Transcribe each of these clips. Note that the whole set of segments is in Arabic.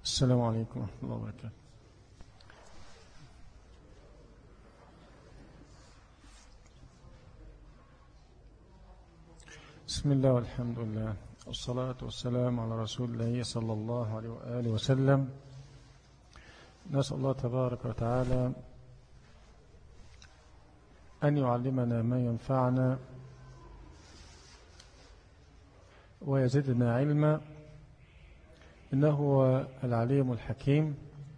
السلام عليكم ورحمة الله وبركاته. بسم الله والحمد لله والصلاة والسلام على رسول الله صلى الله عليه وآله وسلم. نسأل الله تبارك وتعالى أن يعلمنا ما ينفعنا ويزدنا علما، إنه هو العليم الحكيم.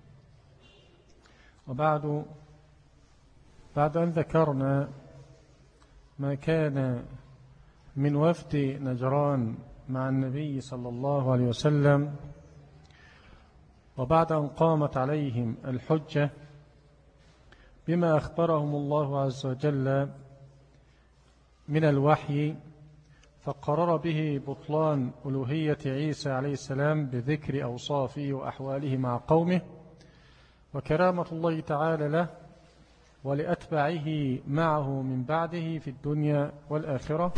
وبعد أن ذكرنا ما كان من وفد نجران مع النبي صلى الله عليه وسلم، وبعد أن قامت عليهم الحجة بما أخبرهم الله عز وجل من الوحي، فقرر به بطلان ألوهية عيسى عليه السلام بذكر أوصافه وأحواله مع قومه، وكرامة الله تعالى له ولأتباعه معه من بعده في الدنيا والآخرة.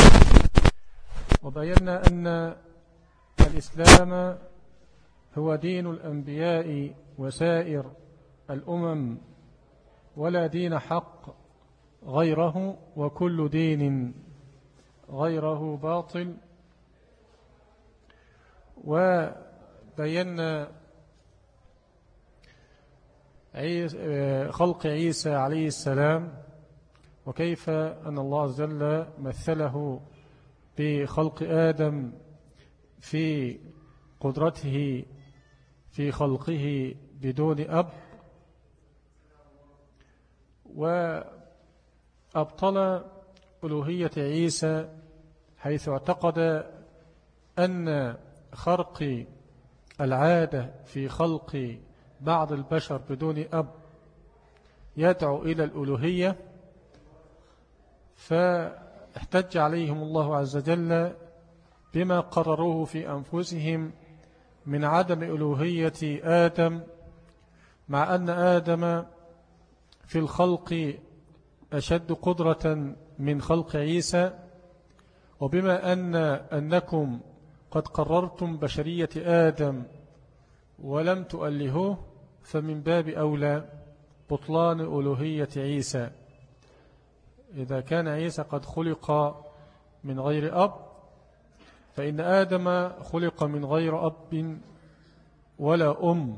وبينا أن الإسلام هو دين الأنبياء وسائر الأمم، ولا دين حق غيره، وكل دين غيره باطل. وبينا خلق عيسى عليه السلام، وكيف أن الله عز وجل مثله بخلق آدم في قدرته في خلقه بدون أب، وأبطل ألوهية عيسى حيث اعتقد أن خرق العادة في خلق بعض البشر بدون أب يدعو إلى الألوهية، فاحتج عليهم الله عز وجل بما قرروه في أنفسهم من عدم ألوهية آدم، مع أن آدم في الخلق أشد قدرة من خلق عيسى. وبما أنكم قد قررتم بشرية آدم ولم تؤلهوه، فمن باب أولى بطلان ألوهية عيسى. إذا كان عيسى قد خلق من غير أب، فإن آدم خلق من غير أب ولا أم،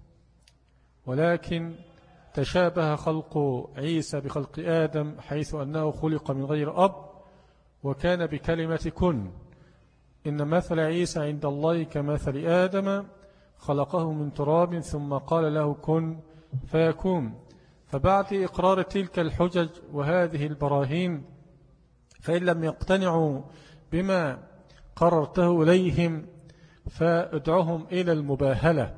ولكن تشابه خلق عيسى بخلق آدم حيث أنه خلق من غير أب وكان بكلمة كن. إن مثل عيسى عند الله كمثل آدم خلقه من تراب ثم قال له كن فيكون. فبعد إقرار تلك الحجج وهذه البراهين، فإن لم يقتنعوا بما قررته إليهم فادعوهم إلى المباهلة،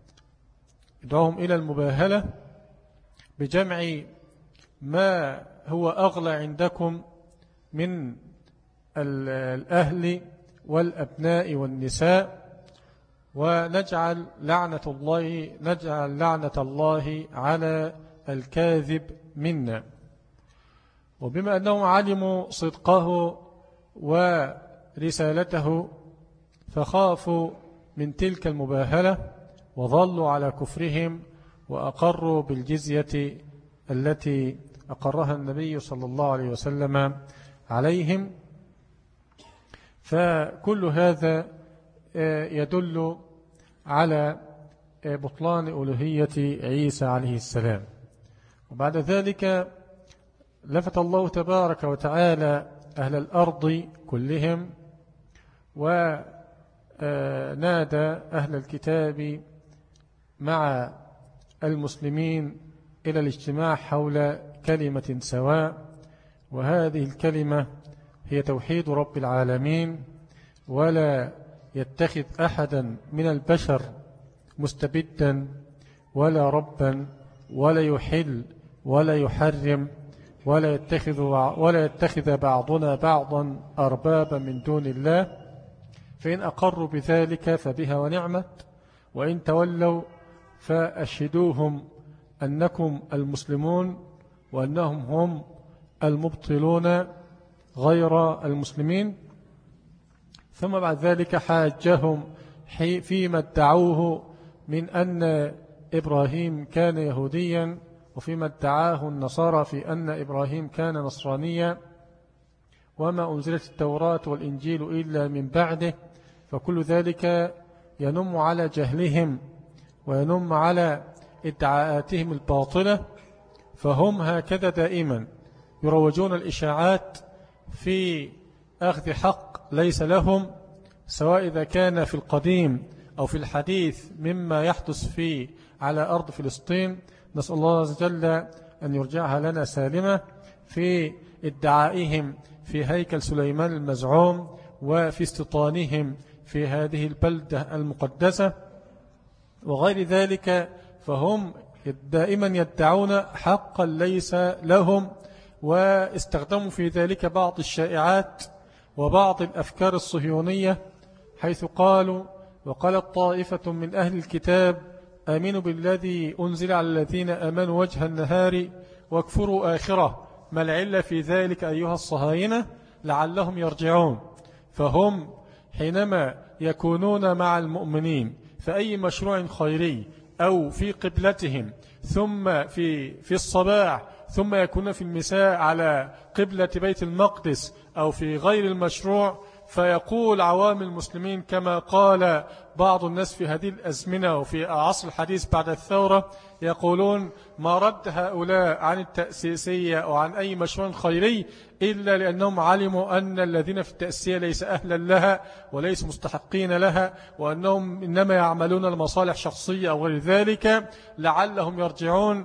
بجمع ما هو أغلى عندكم من الأهل والأبناء والنساء، ونجعل لعنة الله على الكاذب منا. وبما أنهم علموا صدقه ورسالته فخافوا من تلك المباهلة وظلوا على كفرهم وأقروا بالجزية التي أقرها النبي صلى الله عليه وسلم عليهم. فكل هذا يدل على بطلان ألوهية عيسى عليه السلام. وبعد ذلك لفت الله تبارك وتعالى أهل الأرض كلهم ونادى أهل الكتاب مع المسلمين إلى الاجتماع حول كلمة سواء، وهذه الكلمة هي توحيد رب العالمين، ولا يتخذ أحدا من البشر مستبدا ولا ربا، ولا يحل ولا يحرم، ولا يتخذ بعضنا بعضا أربابا من دون الله. فإن أقروا بذلك فبها ونعمت، وإن تولوا فأشهدوهم أنكم المسلمون وأنهم هم المبطلون غير المسلمين. ثم بعد ذلك حاجهم فيما ادعوه من أن إبراهيم كان يهوديا، وفيما ادعاه النصارى في أن إبراهيم كان نصرانيا، وما أنزلت التوراة والإنجيل إلا من بعده، فكل ذلك ينم على جهلهم وينم على ادعاءاتهم الباطلة. فهم هكذا دائما يروجون الإشاعات في أخذ حق ليس لهم، سواء إذا كان في القديم أو في الحديث مما يحدث في على أرض فلسطين. نسأل الله عز وجل أن يرجعها لنا سالمة في ادعائهم في هيكل سليمان المزعوم وفي استيطانهم في هذه البلدة المقدسة وغير ذلك. فهم دائما يدعون حقا ليس لهم، واستخدموا في ذلك بعض الشائعات وبعض الأفكار الصهيونية، حيث قالوا: وقالت طائفة من أهل الكتاب آمنوا بالذي أنزل على الذين آمنوا وجه النهار واكفروا آخره. ما العلة في ذلك أيها الصهاينة؟ لعلهم يرجعون. فهم حينما يكونون مع المؤمنين في أي مشروع خيري أو في قبلتهم، ثم في الصباح، ثم يكون في المساء على قبلة بيت المقدس أو في غير المشروع، فيقول عوام المسلمين كما قال بعض الناس في هذه الأزمنة وفي عصر الحديث بعد الثورة، يقولون: ما رد هؤلاء عن التأسيسية أو عن أي مشروع خيري إلا لأنهم علموا أن الذين في التأسيسية ليس أهلا لها وليس مستحقين لها، وأنهم إنما يعملون لمصالح شخصية أو غير ذلك، لعلهم يرجعون.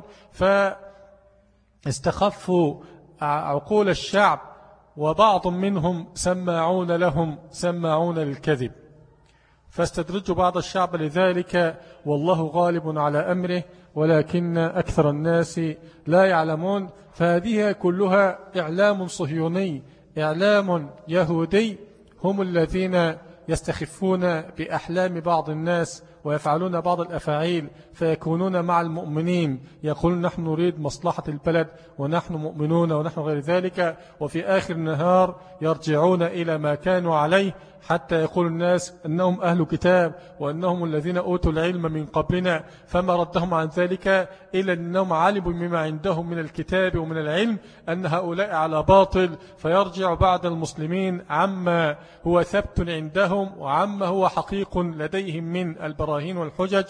فاستخفوا عقول الشعب، وبعض منهم سماعون لهم سماعون للكذب، فاستدرجوا بعض الشعب لذلك، والله غالب على أمره ولكن أكثر الناس لا يعلمون. فهذه كلها إعلام صهيوني، إعلام يهودي، هم الذين يستخفون بأحلام بعض الناس ويفعلون بعض الأفاعيل، فيكونون مع المؤمنين يقولون: نحن نريد مصلحة البلد ونحن مؤمنون ونحن غير ذلك، وفي آخر النهار يرجعون إلى ما كانوا عليه، حتى يقول الناس أنهم أهل كتاب وأنهم الذين أوتوا العلم من قبلنا، فما ردهم عن ذلك إلا أنهم علموا مما عندهم من الكتاب ومن العلم أن هؤلاء على باطل، فيرجع بعد المسلمين عما هو ثبت عندهم وعما هو حقيق لديهم من البراهين والحجج.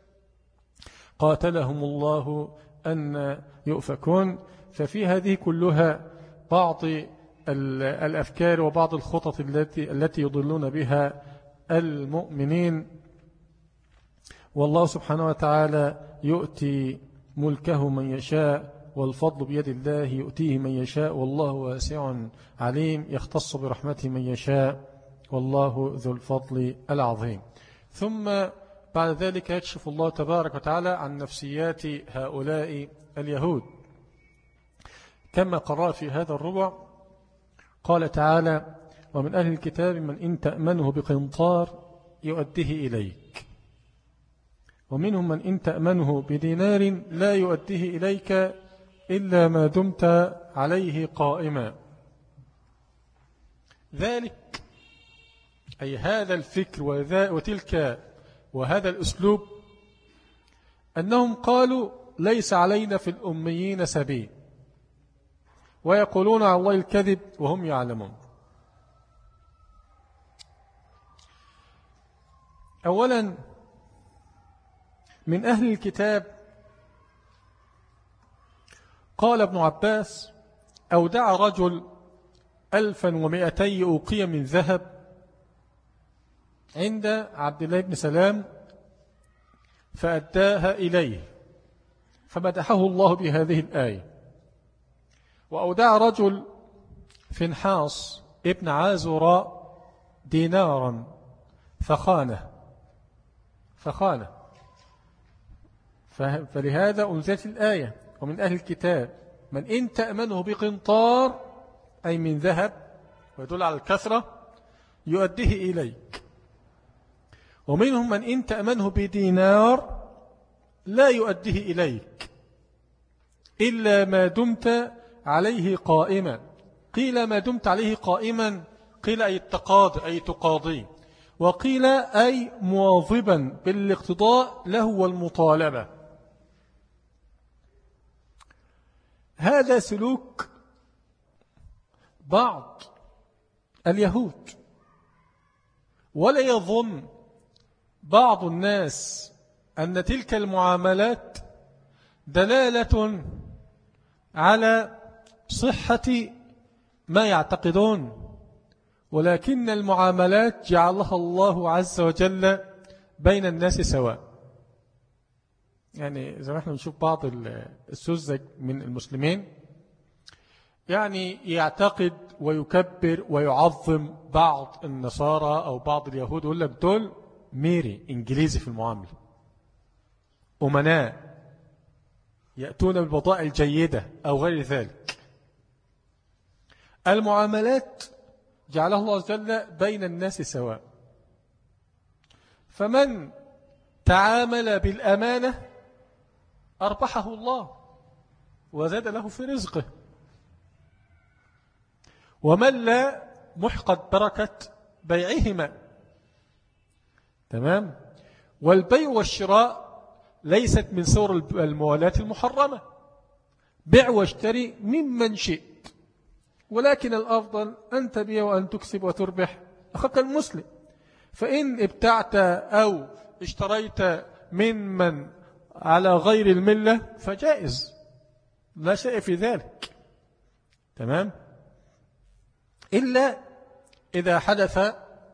قاتلهم الله أن يؤفكون. ففي هذه كلها بعض الأفكار وبعض الخطط التي يضلون بها المؤمنين. والله سبحانه وتعالى يؤتي ملكه من يشاء، والفضل بيد الله يؤتيه من يشاء، والله واسع عليم، يختص برحمته من يشاء، والله ذو الفضل العظيم. ثم بعد ذلك يكشف الله تبارك وتعالى عن نفسيات هؤلاء اليهود، كما قرأ في هذا الربع. قال تعالى: ومن أهل الكتاب من إن تأمنه بقنطار يؤديه إليك، ومنهم من إن تأمنه بدينار لا يؤديه إليك إلا ما دمت عليه قائما. ذلك أي هذا الفكر وتلك وهذا الأسلوب، أنهم قالوا: ليس علينا في الأميين سبيل، ويقولون على الله الكذب وهم يعلمون. أولا، من أهل الكتاب قال ابن عباس: أودع رجل 1200 أوقية من ذهب عند عبد الله بن سلام فأداها إليه، فمدحه الله بهذه الآية. وأودع رجل فنحاس ابن عازراء دينارا فخانه، فلهذا أنزلت الآية: ومن أهل الكتاب من إن تأمنه بقنطار، أي من ذهب، ويدل على الكثرة، يؤديه إليك. ومنهم من إن تأمنه بدينار لا يؤديه إليك إلا ما دمت عليه قائما. قيل ما دمت عليه قائما، قيل أي التقاضي، أي تقاضي. وقيل أي مواظبا بالاقتضاء له والمطالبة. هذا سلوك بعض اليهود، ولا يظن بعض الناس أن تلك المعاملات دلالة على صحة ما يعتقدون، ولكن المعاملات جعلها الله عز وجل بين الناس سواء. يعني زي ما احنا نشوف بعض السذج من المسلمين يعني يعتقد ويكبر ويعظم بعض النصارى أو بعض اليهود، يقول لك دول ميري إنجليزي في المعاملة، أمناء يأتون بالبضائع الجيدة أو غير ذلك. المعاملات جعلها الله عز وجل بين الناس سواء، فمن تعامل بالأمانة أربحه الله وزاد له في رزقه، ومن لا محقت بركة بيعهما. تمام. والبيع والشراء ليست من صور الموالاة المحرمة، بيع واشتري ممن شئت، ولكن الأفضل أن تبيع وأن تكسب وتربح أخاك المسلم. فإن ابتعت أو اشتريت ممن على غير الملة فجائز، لا شيء في ذلك. تمام. إلا إذا حدث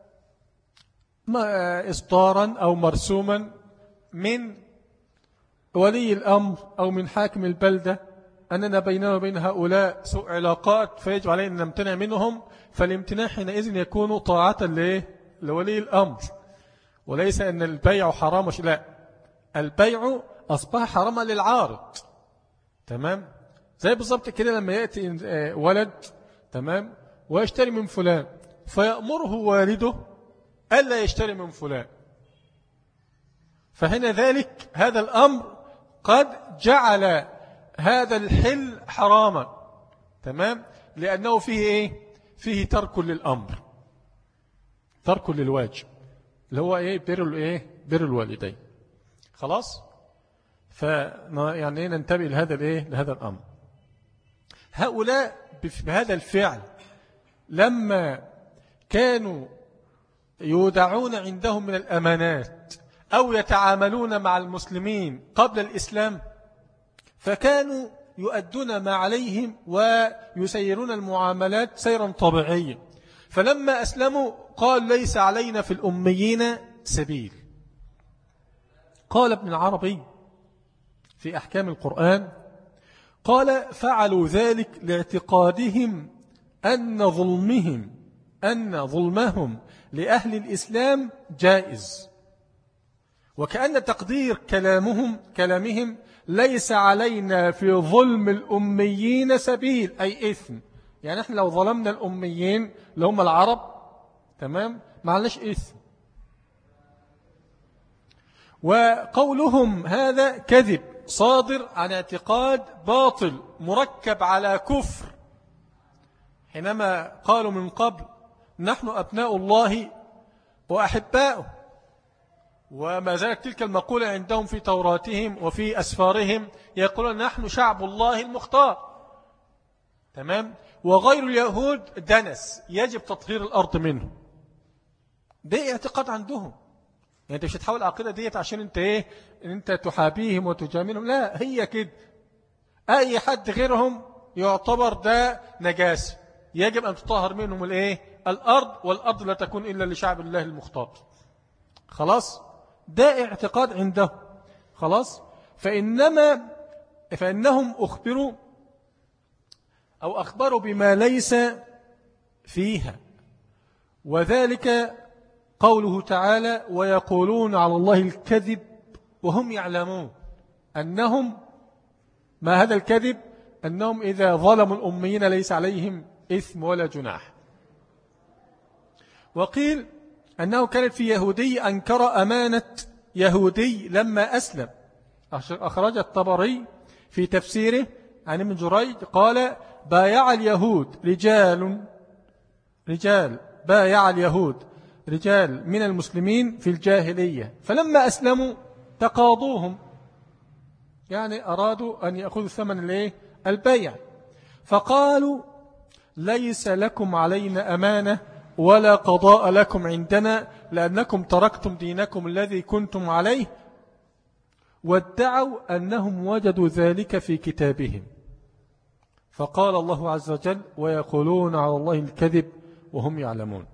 إصدارا أو مرسوما من ولي الأمر أو من حاكم البلدة أننا بيننا وبين هؤلاء سوء علاقات فيجب علينا أن نمتنع منهم، فالامتناع حينئذ يكون طاعة لولي الأمر، وليس أن البيع حرام. لا، البيع أصبح حراما للعارض. تمام. زي بالضبط كده لما يأتي ولد تمام ويشتري من فلان فيأمره والده ألا يشتري من فلان، فهنا ذلك هذا الأمر قد جعل هذا الحل حراما. تمام. لأنه فيه إيه؟ فيه ترك للأمر، ترك للواجب اللي هو إيه؟ بر الوالدين. خلاص. يعني ننتبه لهذا الأمر. هؤلاء بهذا الفعل لما كانوا يودعون عندهم من الأمانات أو يتعاملون مع المسلمين قبل الإسلام، فكانوا يؤدون ما عليهم ويسيرون المعاملات سيرا طبيعيا. فلما أسلموا قال ليس علينا في الأميين سبيل. قال ابن العربي في أحكام القرآن قال فعلوا ذلك لاعتقادهم أن ظلمهم لأهل الإسلام جائز، وكأن تقدير كلامهم ليس علينا في ظلم الأميين سبيل، أي إثم. يعني احنا لو ظلمنا الأميين اللي هم العرب تمام ما علناش إثم. وقولهم هذا كذب صادر عن اعتقاد باطل مركب على كفر، حينما قالوا من قبل نحن أبناء الله وأحباؤه، وما زالت تلك المقولة عندهم في توراتهم وفي أسفارهم، يقولون نحن شعب الله المختار. تمام. وغير اليهود دنس يجب تطهير الأرض منه. ده اعتقاد عندهم. يعني انت مش هتحاول العقيدة ديت عشان انت ايه انت تحابيهم وتجاملهم، لا، هي كده. اي حد غيرهم يعتبر ده نجاسة، يجب ان تطهر منهم الارض، والارض لا تكون الا لشعب الله المختار. خلاص. ده اعتقاد عنده. خلاص. فإنهم أخبروا بما ليس فيها، وذلك قوله تعالى ويقولون على الله الكذب وهم يعلمون أنهم ما هذا الكذب، أنهم إذا ظلموا الأميين ليس عليهم إثم ولا جناح. وقيل أنه كانت في يهودي أنكر أمانة يهودي لما أسلم. أخرج الطبري في تفسيره عن ابن جريج قال بايع اليهود رجال بايع اليهود رجال من المسلمين في الجاهلية، فلما أسلموا تقاضوهم، يعني أرادوا أن يأخذوا ثمن البيع، فقالوا ليس لكم علينا أمانة ولا قضاء لكم عندنا، لأنكم تركتم دينكم الذي كنتم عليه، وادعوا أنهم وجدوا ذلك في كتابهم. فقال الله عز وجل ويقولون على الله الكذب وهم يعلمون.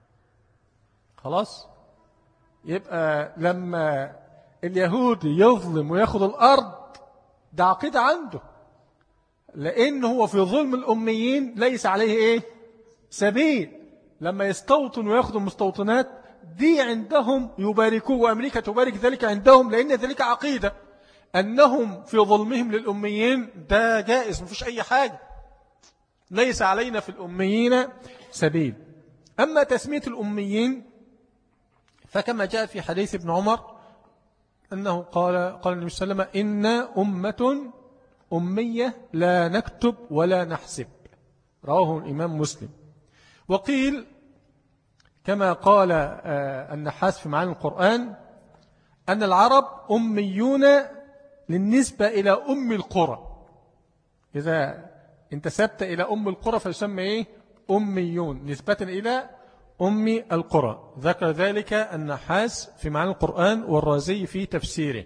خلاص، يبقى لما اليهودي يظلم ويأخذ الأرض ده عقيدة عنده، لأنه هو في ظلم الأميين ليس عليه سبيل. لما يستوطن ويأخذ المستوطنات دي عندهم يباركوه، وأمريكا تبارك ذلك عندهم، لأن ذلك عقيدة أنهم في ظلمهم للأميين ده جائز، مفيش أي حاجة، ليس علينا في الأميين سبيل. أما تسمية الأميين فكما جاء في حديث ابن عمر أنه قال النبي صلى الله عليه وسلم إنا أمة أمية لا نكتب ولا نحسب، رواه الإمام مسلم. وقيل كما قال النحاس في معاني القرآن أن العرب أميون للنسبة إلى أم القرى، إذا انتسبت إلى أم القرى فيسمى أميون نسبة إلى أم القرى. ذكر ذلك النحاس في معاني القرآن والرازي في تفسيره.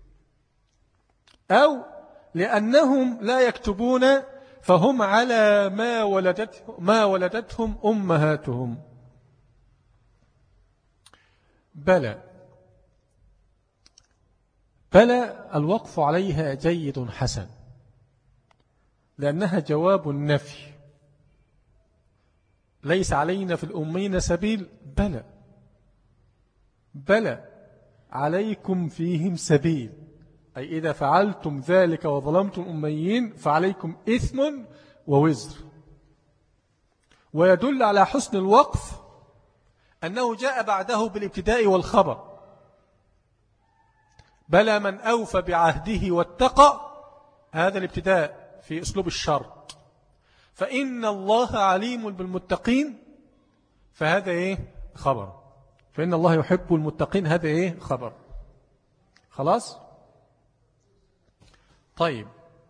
أو لأنهم لا يكتبون فهم على ما ولدتهم أمهاتهم. بلى الوقف عليها جيد حسن، لأنها جواب النفي. ليس علينا في الأمين سبيل، بلى عليكم فيهم سبيل، أي إذا فعلتم ذلك وظلمتم أميين فعليكم إثم ووزر. ويدل على حسن الوقف أنه جاء بعده بالابتداء والخبر. بلى من أوفى بعهده واتقى، هذا الابتداء في أسلوب الشرط. فإن الله عليم بالمتقين، فهذا خبر. فإن الله يحب المتقين، هذا خبر. خلاص. طيب،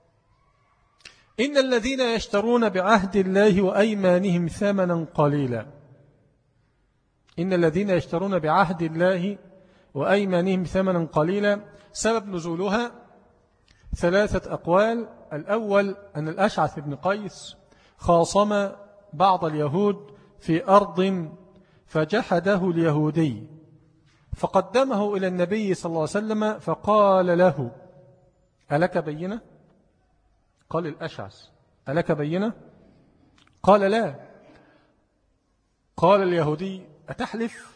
إن الذين يشترون بعهد الله وأيمانهم ثمنا قليلا. إن الذين يشترون بعهد الله وأيمانهم ثمنا قليلا، سبب نزولها 3 أقوال. الأول أن الأشعث بن قيس خاصم بعض اليهود في أرض فجحده اليهودي، فقدمه إلى النبي صلى الله عليه وسلم فقال له ألك بينة؟ قال الأشعث ألك بينة؟ قال لا. قال اليهودي أتحلف؟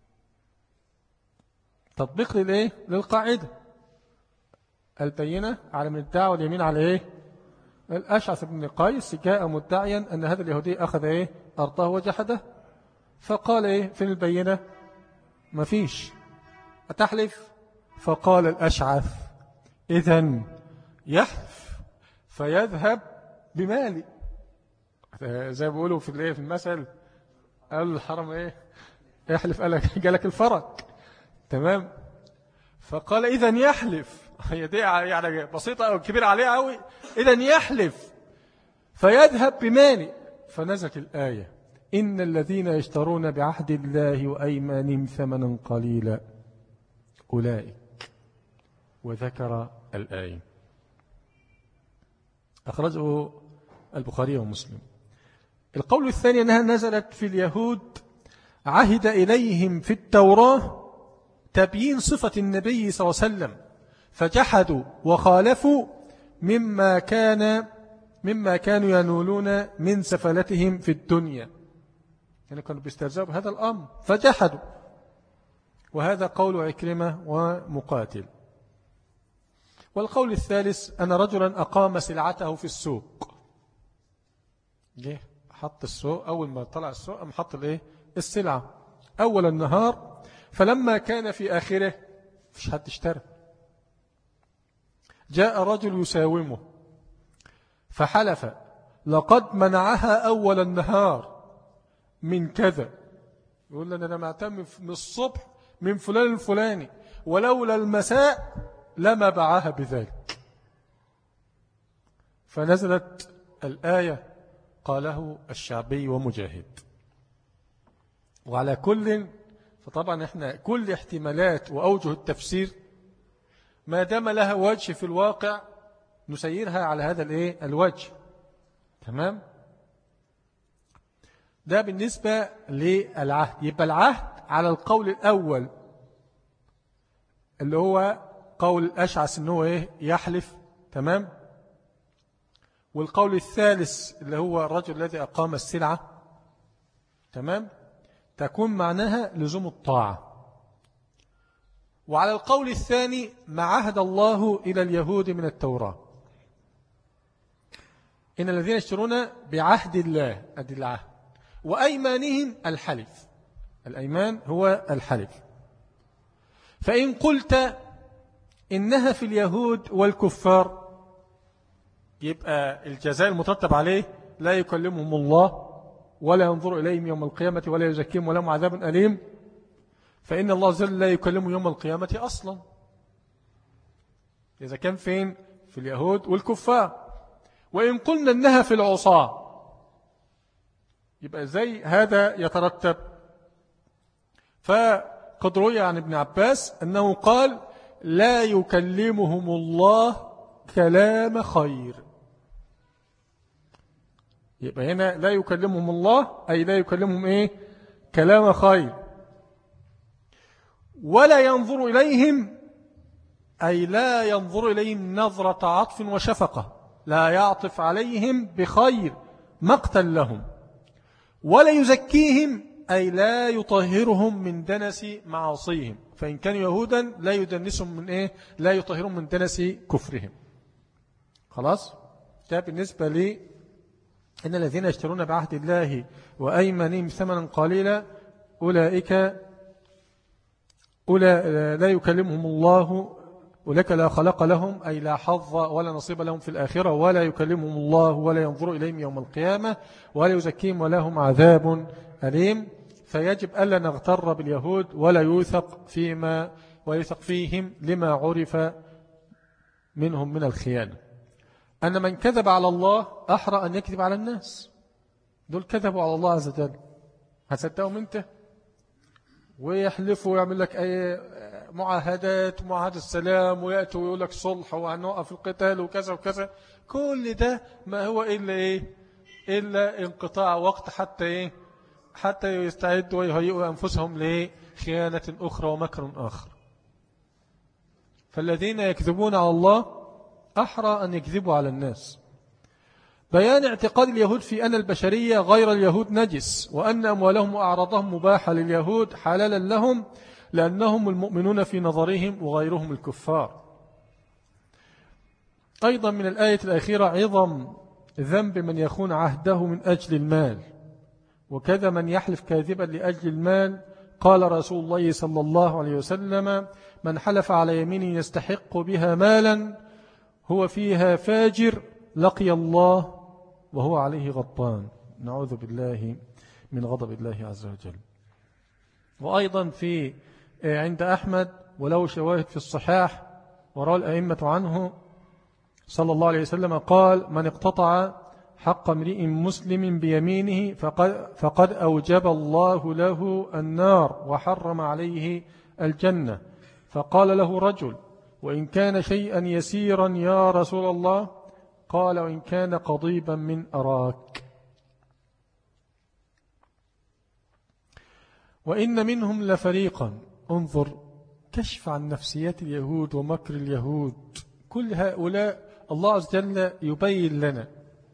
تطبيق للقاعدة، البينة على من ادعى واليمين على الأشعث بن قيس جاء مدعيا أن هذا اليهودي أخذ أرضه وجحده، فقال فين البينة؟ ما فيش. أتحلف؟ فقال الأشعث إذن يحلف فيذهب بمالي، زي ما بيقولوا في المثل، قال الحرم يحلف قالك الفرج. تمام. فقال إذن يحلف، هي دي يعني بسيطة أو كبيرة عليها أوي. إذن يحلف فيذهب بمالي، فنزلت الآية إن الذين يشترون بعهد الله وأيمانهم ثمنا قليلا أولئك، وذكر الآية. أخرجه البخاري ومسلم. القول الثاني أنها نزلت في اليهود عهد إليهم في التوراة تبيين صفة النبي صلى الله عليه وسلم، فجحدوا وخالفوا مما كانوا ينولون من سفلتهم في الدنيا، يعني كانوا بيستهزئوا بهذا الأمر فجحدوا. وهذا قول عكرمة ومقاتل. والقول الثالث أن رجلا أقام سلعته في السوق، جه حط السوق، أول ما طلع السوق أم حط السلعة أول النهار، فلما كان في آخره مفيش حد اشترى. جاء رجل يساومه فحلف لقد منعها أول النهار من كذا، يقول لنا أنا معتم من الصبح من فلان الفلاني ولولا المساء لما باعها بذلك. فنزلت الآية قاله الشعبي ومجاهد. وعلى كل، فطبعا احنا كل احتمالات وأوجه التفسير ما دام لها وجه في الواقع نسيرها على هذا الوجه. تمام؟ ده بالنسبة للعهد. يبقى العهد على القول الأول اللي هو قول الأشعث إنه يحلف. تمام؟ والقول الثالث اللي هو الرجل الذي أقام السلعة. تمام؟ تكون معناها لزوم الطاعة. وعلى القول الثاني ما عهد الله إلى اليهود من التوراة، إن الذين يشترون بعهد الله أدي العهد وأيمانهم الحلف. الأيمان هو الحلف. فإن قلت إنها في اليهود والكفار يبقى الجزاء المترتب عليه لا يكلمهم الله ولا ينظر إليهم يوم القيامة ولا يزكيهم ولهم عذاب أليم، فإن الله عز وجل لا يكلمهم يوم القيامة أصلا. إذا كان فين؟ في اليهود والكفار. وإن قلنا إنها في العصاة يبقى زي هذا يترتب. فقد روي عن ابن عباس أنه قال لا يكلمهم الله كلام خير. يبقى هنا لا يكلمهم الله أي لا يكلمهم كلام خير. ولا ينظر إليهم أي لا ينظر إليهم نظرة عطف وشفقة، لا يعطف عليهم بخير مقتل لهم. ولا يزكيهم أي لا يطهرهم من دنس معاصيهم، فإن كانوا يهودا لا يدنسهم من لا يطهرهم من دنس كفرهم. خلاص؟ ده بالنسبة لي إن الذين يشترون بعهد الله وأيمانهم ثمنا قليلا أولئك لا يكلمهم الله، أولئك لا خلق لهم أي لا حظ ولا نصيب لهم في الآخرة، ولا يكلمهم الله ولا ينظر إليهم يوم القيامة ولا يزكيهم ولهم عذاب أليم. فيجب ألا نغتر باليهود ولا يوثق فيهم لما عرف منهم من الخيانة. أن من كذب على الله أحرى أن يكذب على الناس. دول كذبوا على الله عز وجل، هتصدقهم أنت؟ ويحلفوا ويعمل لك أي معاهدات ومعاهد السلام ويأتوا ويقول لك صلح وهنوقف القتال وكذا وكذا. كل ده ما هو إلا انقطاع وقت حتى يستعدوا ويهيئوا أنفسهم لخيانة أخرى ومكر آخر. فالذين يكذبون على الله أحرى أن يكذبوا على الناس. بيان اعتقاد اليهود في أن البشرية غير اليهود نجس، وأن أموالهم وأعراضهم مباحة لليهود حلالا لهم لأنهم المؤمنون في نظرهم وغيرهم الكفار. أيضا من الآية الأخيرة عظم ذنب من يخون عهده من أجل المال، وكذا من يحلف كاذبا لأجل المال. قال رسول الله صلى الله عليه وسلم من حلف على يمين يستحق بها مالا هو فيها فاجر لقي الله وهو عليه غضبان. نعوذ بالله من غضب الله عز وجل. وأيضا عند أحمد وله شواهد في الصحاح وروى الأئمة عنه صلى الله عليه وسلم قال من اقتطع حق امرئ مسلم بيمينه فقد أوجب الله له النار وحرم عليه الجنة. فقال له رجل وإن كان شيئا يسيرا يا رسول الله؟ قال وإن كان قضيبا من أراك. وإن منهم لفريقا، انظر كشف عن نفسيات اليهود ومكر اليهود. كل هؤلاء الله عز وجل يبين لنا.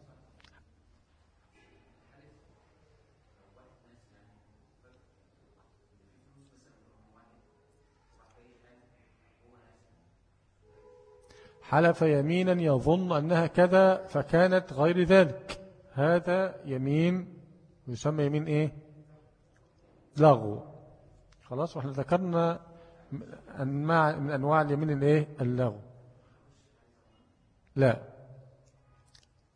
حلف يمينا يظن أنها كذا فكانت غير ذلك، هذا يمين يسمى يمين لغو. خلاص، واحنا ذكرنا من أنواع اليمين اللغو. لا،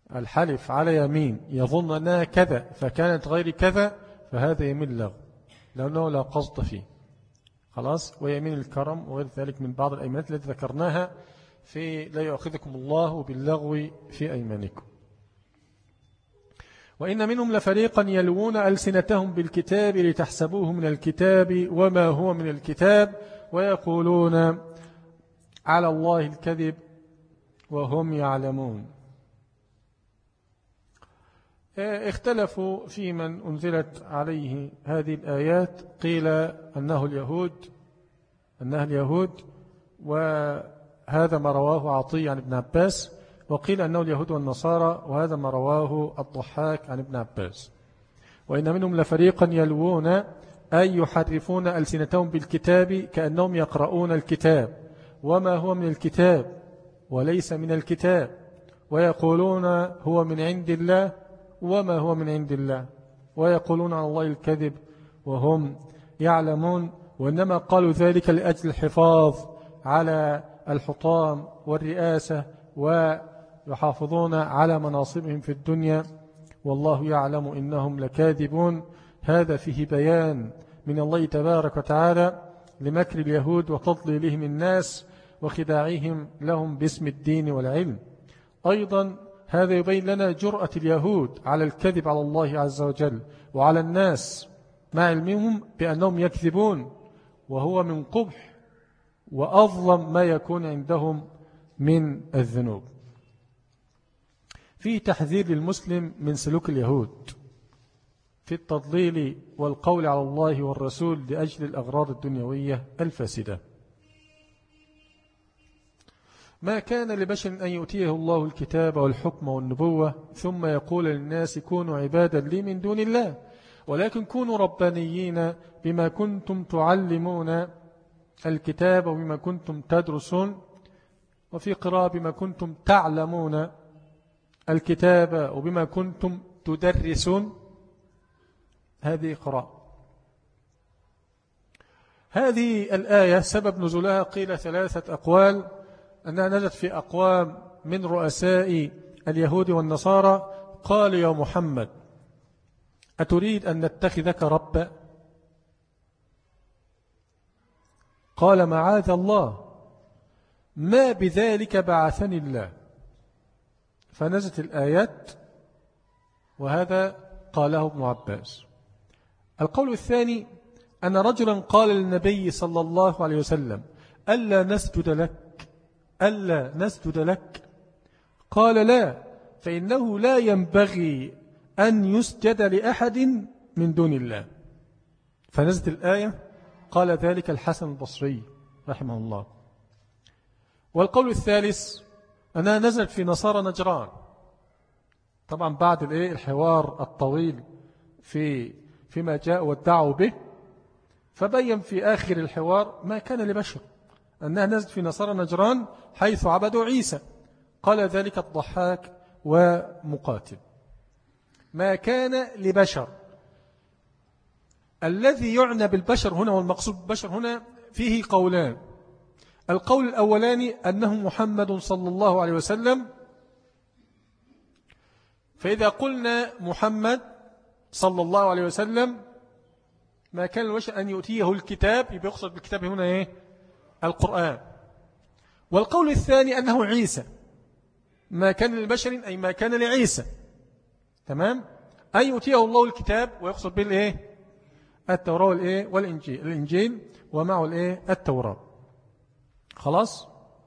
الحلف على يمين يظن أنها كذا فكانت غير كذا فهذا يمين لغو. لأنه لا قصد فيه. خلاص. ويمين الكرم وغير ذلك من بعض الأيمانات التي ذكرناها في لا يؤاخذكم الله باللغو في أيمانكم. وإن منهم لفريقا يلوون ألسنتهم بالكتاب لتحسبوه من الكتاب وما هو من الكتاب ويقولون على الله الكذب وهم يعلمون. اختلفوا في من أنزلت عليه هذه الآيات. قيل أنها اليهود وهذا ما رواه عطية عن ابن عباس، وقيل أنه اليهود والنصارى وهذا ما رواه الضحاك عن ابن عباس. وإن منهم لفريقا يلوون أي يحرفون ألسنتهم بالكتاب كأنهم يقرؤون الكتاب وما هو من الكتاب وليس من الكتاب ويقولون هو من عند الله وما هو من عند الله ويقولون على الله الكذب وهم يعلمون. وإنما قالوا ذلك لأجل الحفاظ على الحطام والرئاسة ويحافظون على مناصبهم في الدنيا، والله يعلم إنهم لكاذبون. هذا فيه بيان من الله تبارك وتعالى لمكر اليهود وتضليلهم الناس وخداعهم لهم باسم الدين والعلم. أيضا هذا يبين لنا جرأة اليهود على الكذب على الله عز وجل وعلى الناس مع علمهم بأنهم يكذبون، وهو من قبح وأظلم ما يكون عندهم من الذنوب. فيه تحذير للمسلم من سلوك اليهود في التضليل والقول على الله والرسول لأجل الأغراض الدنيوية الفاسدة. ما كان لبشر أن يؤتيه الله الكتاب والحكم والنبوة ثم يقول للناس كونوا عبادا لي من دون الله ولكن كونوا ربانيين بما كنتم تعلمون الكتاب وبما كنتم تدرسون، وفي قراءة بما كنتم تعلمون الكتاب وبما كنتم تدرسون. هذه قراءة. هذه الآية سبب نزولها قيل 3 أقوال، أنها نزلت في أقوام من رؤساء اليهود والنصارى قال يا محمد أتريد أن نتخذك ربا؟ قال معاذ الله ما بذلك بعثني الله. فنزلت الآيات، وهذا قاله ابن عباس. القول الثاني أن رجلا قال للنبي صلى الله عليه وسلم ألا نسجد لك قال لا، فإنه لا ينبغي أن يسجد لأحد من دون الله. فنزلت الآية قال ذلك الحسن البصري رحمه الله. والقول الثالث أنها نزلت في نصارى نجران، طبعا بعد الحوار الطويل فيما جاء وادعوا به، فبين في آخر الحوار ما كان لبشر، أنها نزلت في نصارى نجران حيث عبدوا عيسى. قال ذلك الضحاك ومقاتل. ما كان لبشر، الذي يعنى بالبشر هنا والمقصود بالبشر هنا فيه قولان. القول الأولاني أنه محمد صلى الله عليه وسلم، فإذا قلنا محمد صلى الله عليه وسلم ما كان البشر أن يؤتيه الكتاب، يبقى يقصد بالكتاب هنا القرآن. والقول الثاني أنه عيسى، ما كان للبشر أي ما كان لعيسى، تمام، أن يؤتيه الله الكتاب ويقصد به التوراة والإنجيل، الإنجيل ومعه التوراة. خلاص.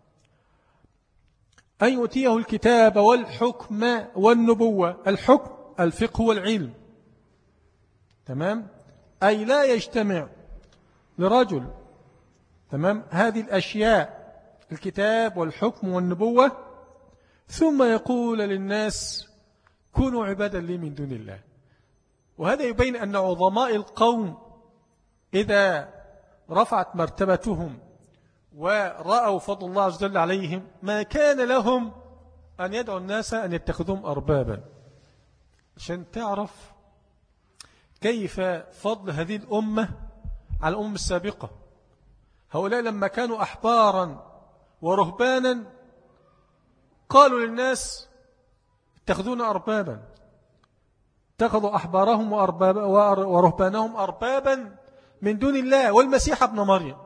أن يؤتيه الكتاب والحكم والنبوة. الحكم الفقه والعلم، تمام، أي لا يجتمع لرجل، تمام، هذه الأشياء الكتاب والحكم والنبوة ثم يقول للناس كونوا عبادا لي من دون الله. وهذا يبين أن عظماء القوم إذا رفعت مرتبتهم ورأوا فضل الله عز وجل عليهم ما كان لهم أن يدعوا الناس أن يتخذهم أربابا، عشان تعرف كيف فضل هذه الأمة على الأمم السابقة. هؤلاء لما كانوا أحبارا ورهبانا قالوا للناس اتخذون أربابا، اتخذوا أحبارهم ورهبانهم أربابا من دون الله والمسيح ابن مريم.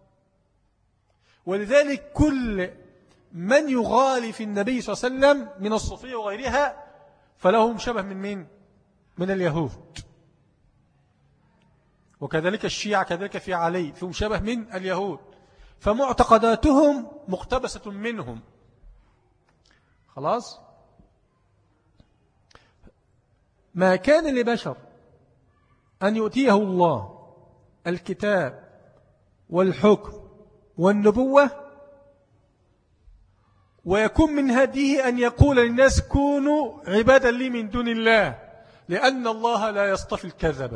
ولذلك كل من يغالي في النبي صلى الله عليه وسلم من الصوفية وغيرها فلهم شبه من مين؟ من اليهود. وكذلك الشيعة كذلك في علي فيهم شبه من اليهود، فمعتقداتهم مقتبسة منهم. خلاص. ما كان لبشر أن يؤتيه الله الكتاب والحكم والنبوة ويكون من هديه أن يقول للناس كونوا عبادا لي من دون الله، لأن الله لا يصطفي الكذبة،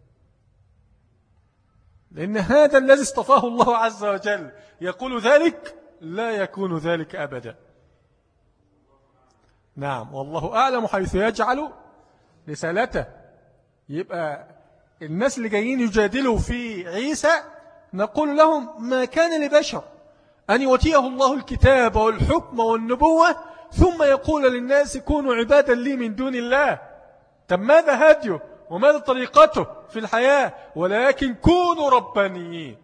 لأن هذا الذي اصطفاه الله عز وجل يقول ذلك لا يكون ذلك أبدا. نعم، والله أعلم حيث يجعل رسالته. يبقى الناس اللي جايين يجادلوا في عيسى نقول لهم ما كان لبشر أن يؤتيه الله الكتاب والحكم والنبوة ثم يقول للناس كونوا عبادا لي من دون الله. طب ماذا هديه وماذا طريقته في الحياة؟ ولكن كونوا ربانيين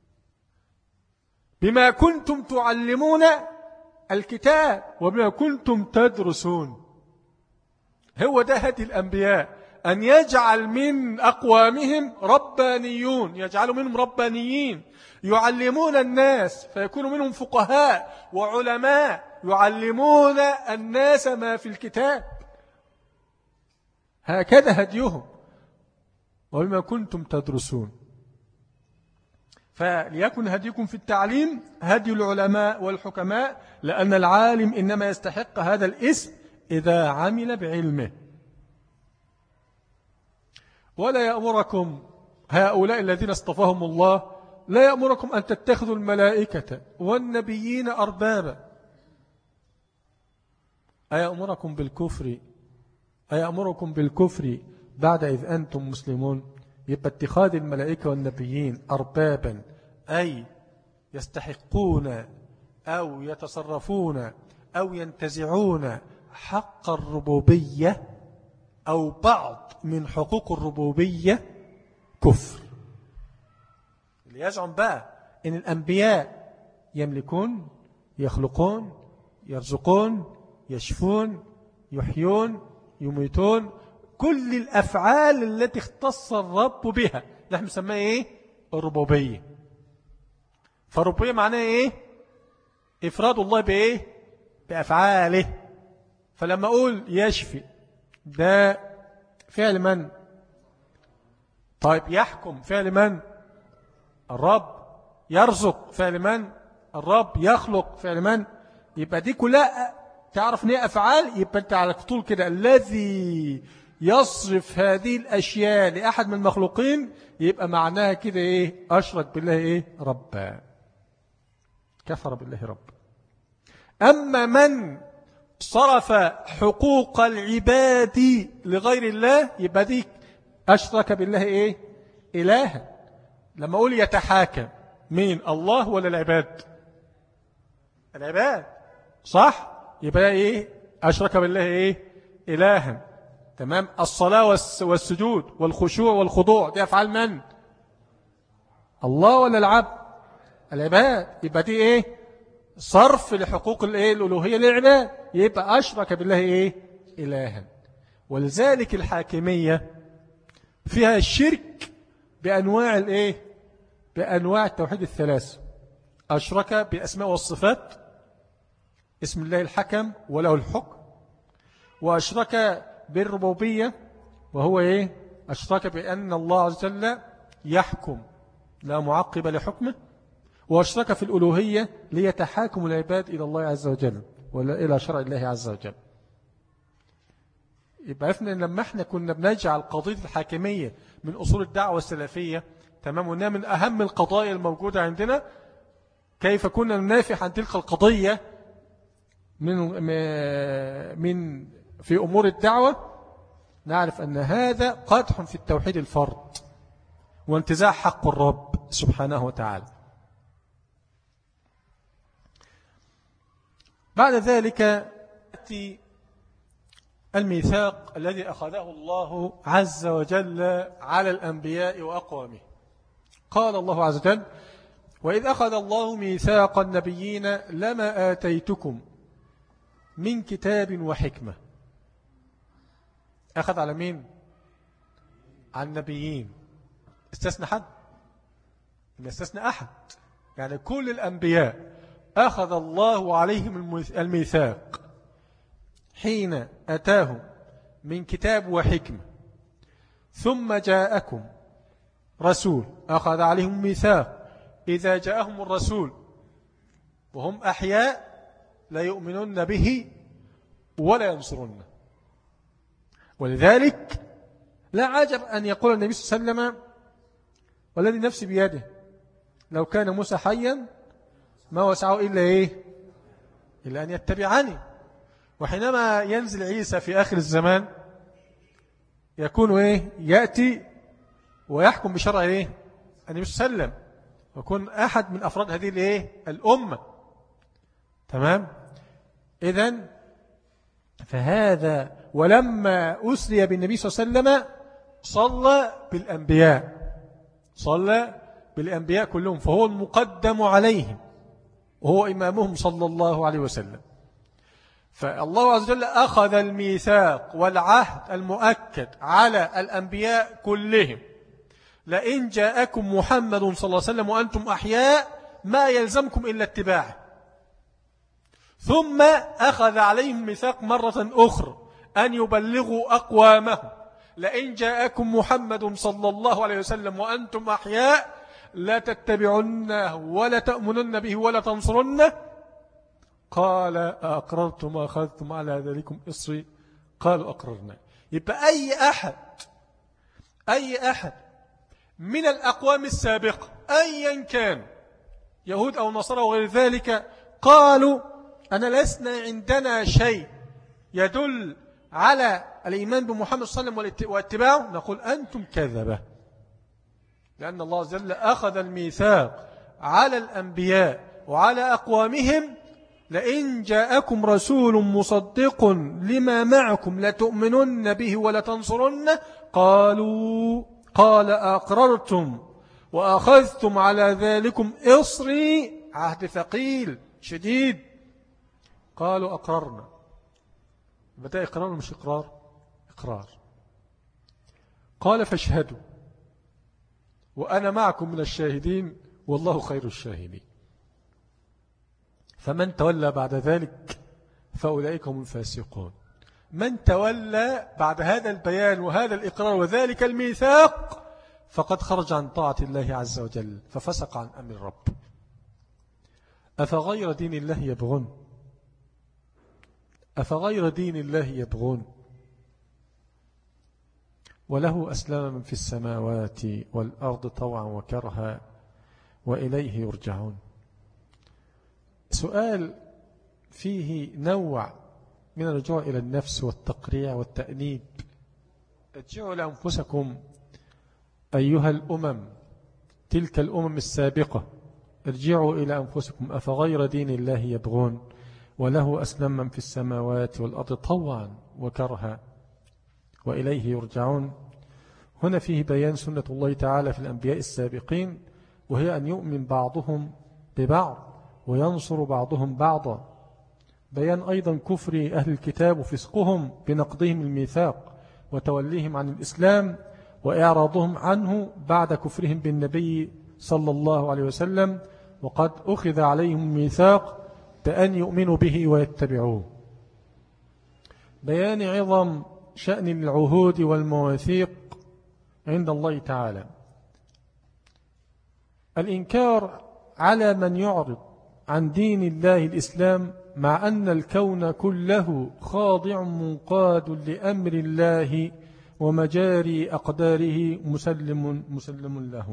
بما كنتم تعلمون الكتاب وبما كنتم تدرسون. هو ده هدي الأنبياء، أن يجعل من أقوامهم ربانيون، يجعلوا منهم ربانيين يعلمون الناس فيكونوا منهم فقهاء وعلماء يعلمون الناس ما في الكتاب. هكذا هديهم وبما كنتم تدرسون. فليكن هديكم في التعليم هدي العلماء والحكماء، لأن العالم إنما يستحق هذا الاسم إذا عمل بعلمه. ولا يأمركم هؤلاء الذين اصطفاهم الله، لا يأمركم أن تتخذوا الملائكة والنبيين أربابا. أيأمركم بالكفر بعد إذ أنتم مسلمون؟ يبقى اتخاذ الملائكة والنبيين أربابا أي يستحقون أو يتصرفون أو ينتزعون حق الربوبية أو بعض من حقوق الربوبية كفر. اللي يزعم بقى إن الأنبياء يملكون يخلقون يرزقون يشفون يحيون يميتون، كل الأفعال التي اختص الرب بها نحن نسميها إيه؟ الربوبية. فالربوبية معناها إيه؟ إفراد الله بإيه؟ بأفعاله. فلما أقول يشفي ده فعل من؟ طيب يحكم فعل من؟ الرب. يرزق فعل من؟ الرب. يخلق فعل من؟ يبقى دي كلها تعرف ان هي أفعال. يبقى أنت على طول كده الذي يصرف هذه الأشياء لأحد من المخلوقين يبقى معناها كده إيه؟ أشرك بالله إيه؟ ربا، كفر بالله رب. أما من صرف حقوق العباد لغير الله يبقى دي أشرك بالله إيه؟ إلها. لما أقول يتحاكم مين؟ الله ولا العباد؟ العباد، صح؟ يبقى إيه؟ أشرك بالله إيه؟ إلها. تمام. الصلاة والسجود والخشوع والخضوع دي أفعال من؟ الله ولا العبد؟ العباد. يبقى دي إيه؟ صرف لحقوق الإيه؟ الألوهية للعباد، يبقى أشرك بالله إيه؟ إلها. ولذلك الحاكمية فيها الشرك بأنواع الإيه؟ بأنواع التوحيد الثلاث. أشرك بالأسماء والصفات، اسم الله الحكم وله الحكم. وأشرك بالربوبية وهو إيه؟ أشرك بأن الله عز وجل يحكم لا معقب لحكمه. وأشرك في الألوهية ليتحاكم العباد إلى الله عز وجل ولا إلى شرع الله عز وجل. يبقى عرفنا لما احنا كنا بنجعل قضية الحاكمية من أصول الدعوة السلفية، تمام، وإنها من أهم القضايا الموجودة عندنا، كيف كنا ننافح عن تلك القضية من في أمور الدعوة، نعرف أن هذا قدح في التوحيد الفرد وانتزاع حق الرب سبحانه وتعالى. بعد ذلك يأتي الميثاق الذي أخذه الله عز وجل على الأنبياء وأقوامه. قال الله عز وجل: وإذ أخذ الله ميثاق النبيين لما آتيتكم من كتاب وحكمة. أخذ على مين؟ على النبيين. استثنى حد؟ لم يستثنى أحد. يعني كل الأنبياء أخذ الله عليهم الميثاق حين أتاهم من كتاب وحكمة. ثم جاءكم رسول أخذ عليهم ميثاق إذا جاءهم الرسول وهم أحياء لا يؤمنون به ولا ينصرونه. ولذلك لا عجب أن يقول النبي صلى الله عليه وسلم: والذي نفسي بيده لو كان موسى حيا ما وسعه إلا إيه؟ إلا أن يتبعني. وحينما ينزل عيسى في آخر الزمان يكون إيه؟ يأتي ويحكم بشرع إيه؟ النبي صلى الله عليه وسلم، ويكون أحد من أفراد هذه الإيه؟ الأمة. تمام؟ إذن فهذا ولما أسري بالنبي صلى الله عليه وسلم صلى بالأنبياء كلهم، فهو المقدم عليهم وهو إمامهم صلى الله عليه وسلم. فالله عز وجل أخذ الميثاق والعهد المؤكد على الأنبياء كلهم: لئن جاءكم محمد صلى الله عليه وسلم وأنتم أحياء ما يلزمكم إلا اتباعه. ثم أخذ عليهم ميثاق مرة أخرى أن يبلغوا أقوامهم: لئن جاءكم محمد صلى الله عليه وسلم وأنتم أحياء لا تتبعنه ولا تأمنن به ولا تنصرنه. قال: أقررتم وأخذتم على ذلكم إصري؟ قالوا: أقررنا. يبقى أي أحد من الأقوام السابقة أيا كان يهود أو نصارى وغير ذلك قالوا: أنا لسنا عندنا شيء يدل على الإيمان بمحمد صلى الله عليه وسلم واتباعه، نقول: أنتم كذبة. لأن الله عز وجل أخذ الميثاق على الأنبياء وعلى أقوامهم: لئن جاءكم رسول مصدق لما معكم لتؤمنن به ولا تنصرنه. قال: أقررتم وأخذتم على ذلكم إصري، عهد ثقيل شديد. قالوا: أقررنا. بدأ إقرار مش إقرار. قال: فاشهدوا وأنا معكم من الشاهدين والله خير الشاهدين. فمن تولى بعد ذلك فأولئك هم الفاسقون. من تولى بعد هذا البيان وهذا الإقرار وذلك الميثاق فقد خرج عن طاعة الله عز وجل، ففسق عن أمر الرب. أفغير دين الله يبغون وله أسلم من في السماوات والأرض طوعا وكرها وإليه يرجعون. سؤال فيه نوع من الرجوع إلى النفس والتقريع والتأنيب. ارجعوا لأنفسكم أيها الأمم، تلك الأمم السابقة، ارجعوا إلى أنفسكم. أفغير دين الله يبغون وله أسلم من في السماوات والأرض طوعا وكرها وإليه يرجعون. هنا فيه بيان سنة الله تعالى في الأنبياء السابقين، وهي أن يؤمن بعضهم ببعض وينصر بعضهم بعضا. بيان أيضا كفر أهل الكتاب وفسقهم بنقضهم الميثاق وتوليهم عن الإسلام وإعراضهم عنه بعد كفرهم بالنبي صلى الله عليه وسلم، وقد أخذ عليهم ميثاق بأن يؤمنوا به ويتبعوه. بيان عظم شأن العهود والمواثيق عند الله تعالى. الإنكار على من يعرض عن دين الله الإسلام مع أن الكون كله خاضع منقاد لأمر الله ومجاري أقداره مسلم له.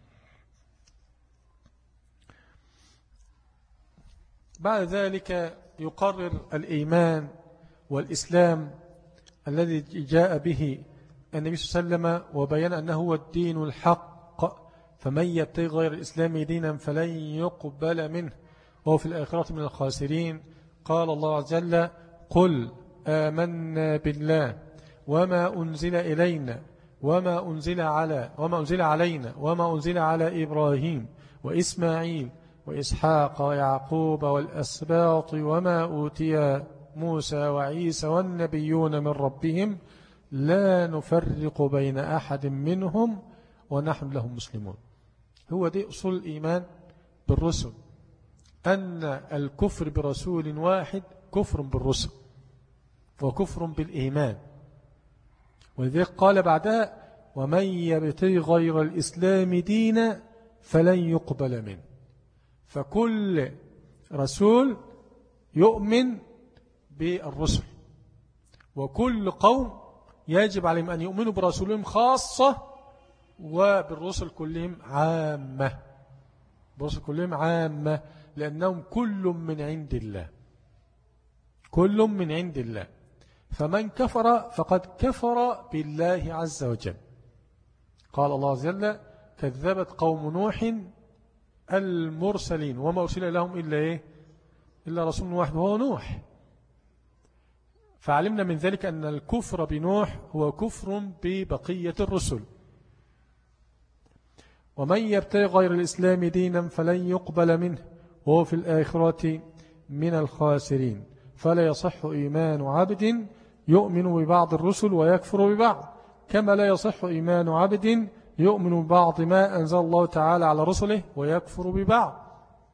بعد ذلك يقرر الإيمان والإسلام الذي جاء به النبي صلى الله عليه وسلم وبيان أنه هو الدين الحق، فمن يبتغي غير الإسلام دينا فلن يقبل منه وهو في الآخرة من الخاسرين. قال الله عز وجل: قل آمنا بالله وما أنزل إلينا وما أنزل علينا وما أنزل على إبراهيم وإسماعيل وإسحاق ويعقوب والأسباط وما أوتي موسى وعيسى والنبيون من ربهم لا نفرق بين أحد منهم ونحن لهم مسلمون. هو دي أصول الإيمان بالرسل، أن الكفر برسول واحد كفر بالرسل وكفر بالإيمان. ولذلك قال بعدها ومن يبتغي غير الإسلام دينا فلن يقبل منه. فكل رسول يؤمن بالرسل، وكل قوم يجب عليهم أن يؤمنوا برسولهم خاصة وبالرسل كلهم عامة، بالرسل كلهم عامة، لأنهم كل من عند الله، كل من عند الله. فمن كفر فقد كفر بالله عز وجل. قال الله عز وجل كذبت قوم نوح المرسلين وما أرسل لهم إلا رسول واحد وهو نوح. فعلمنا من ذلك أن الكفر بنوح هو كفر ببقية الرسل. ومن يبتغي غير الإسلام دينا فلن يقبل منه وهو في الآخرة من الخاسرين. فلا يصح إيمان عبد يؤمن ببعض الرسل ويكفر ببعض، كما لا يصح إيمان عبد يؤمن ببعض ما أنزل الله تعالى على رسله ويكفر ببعض.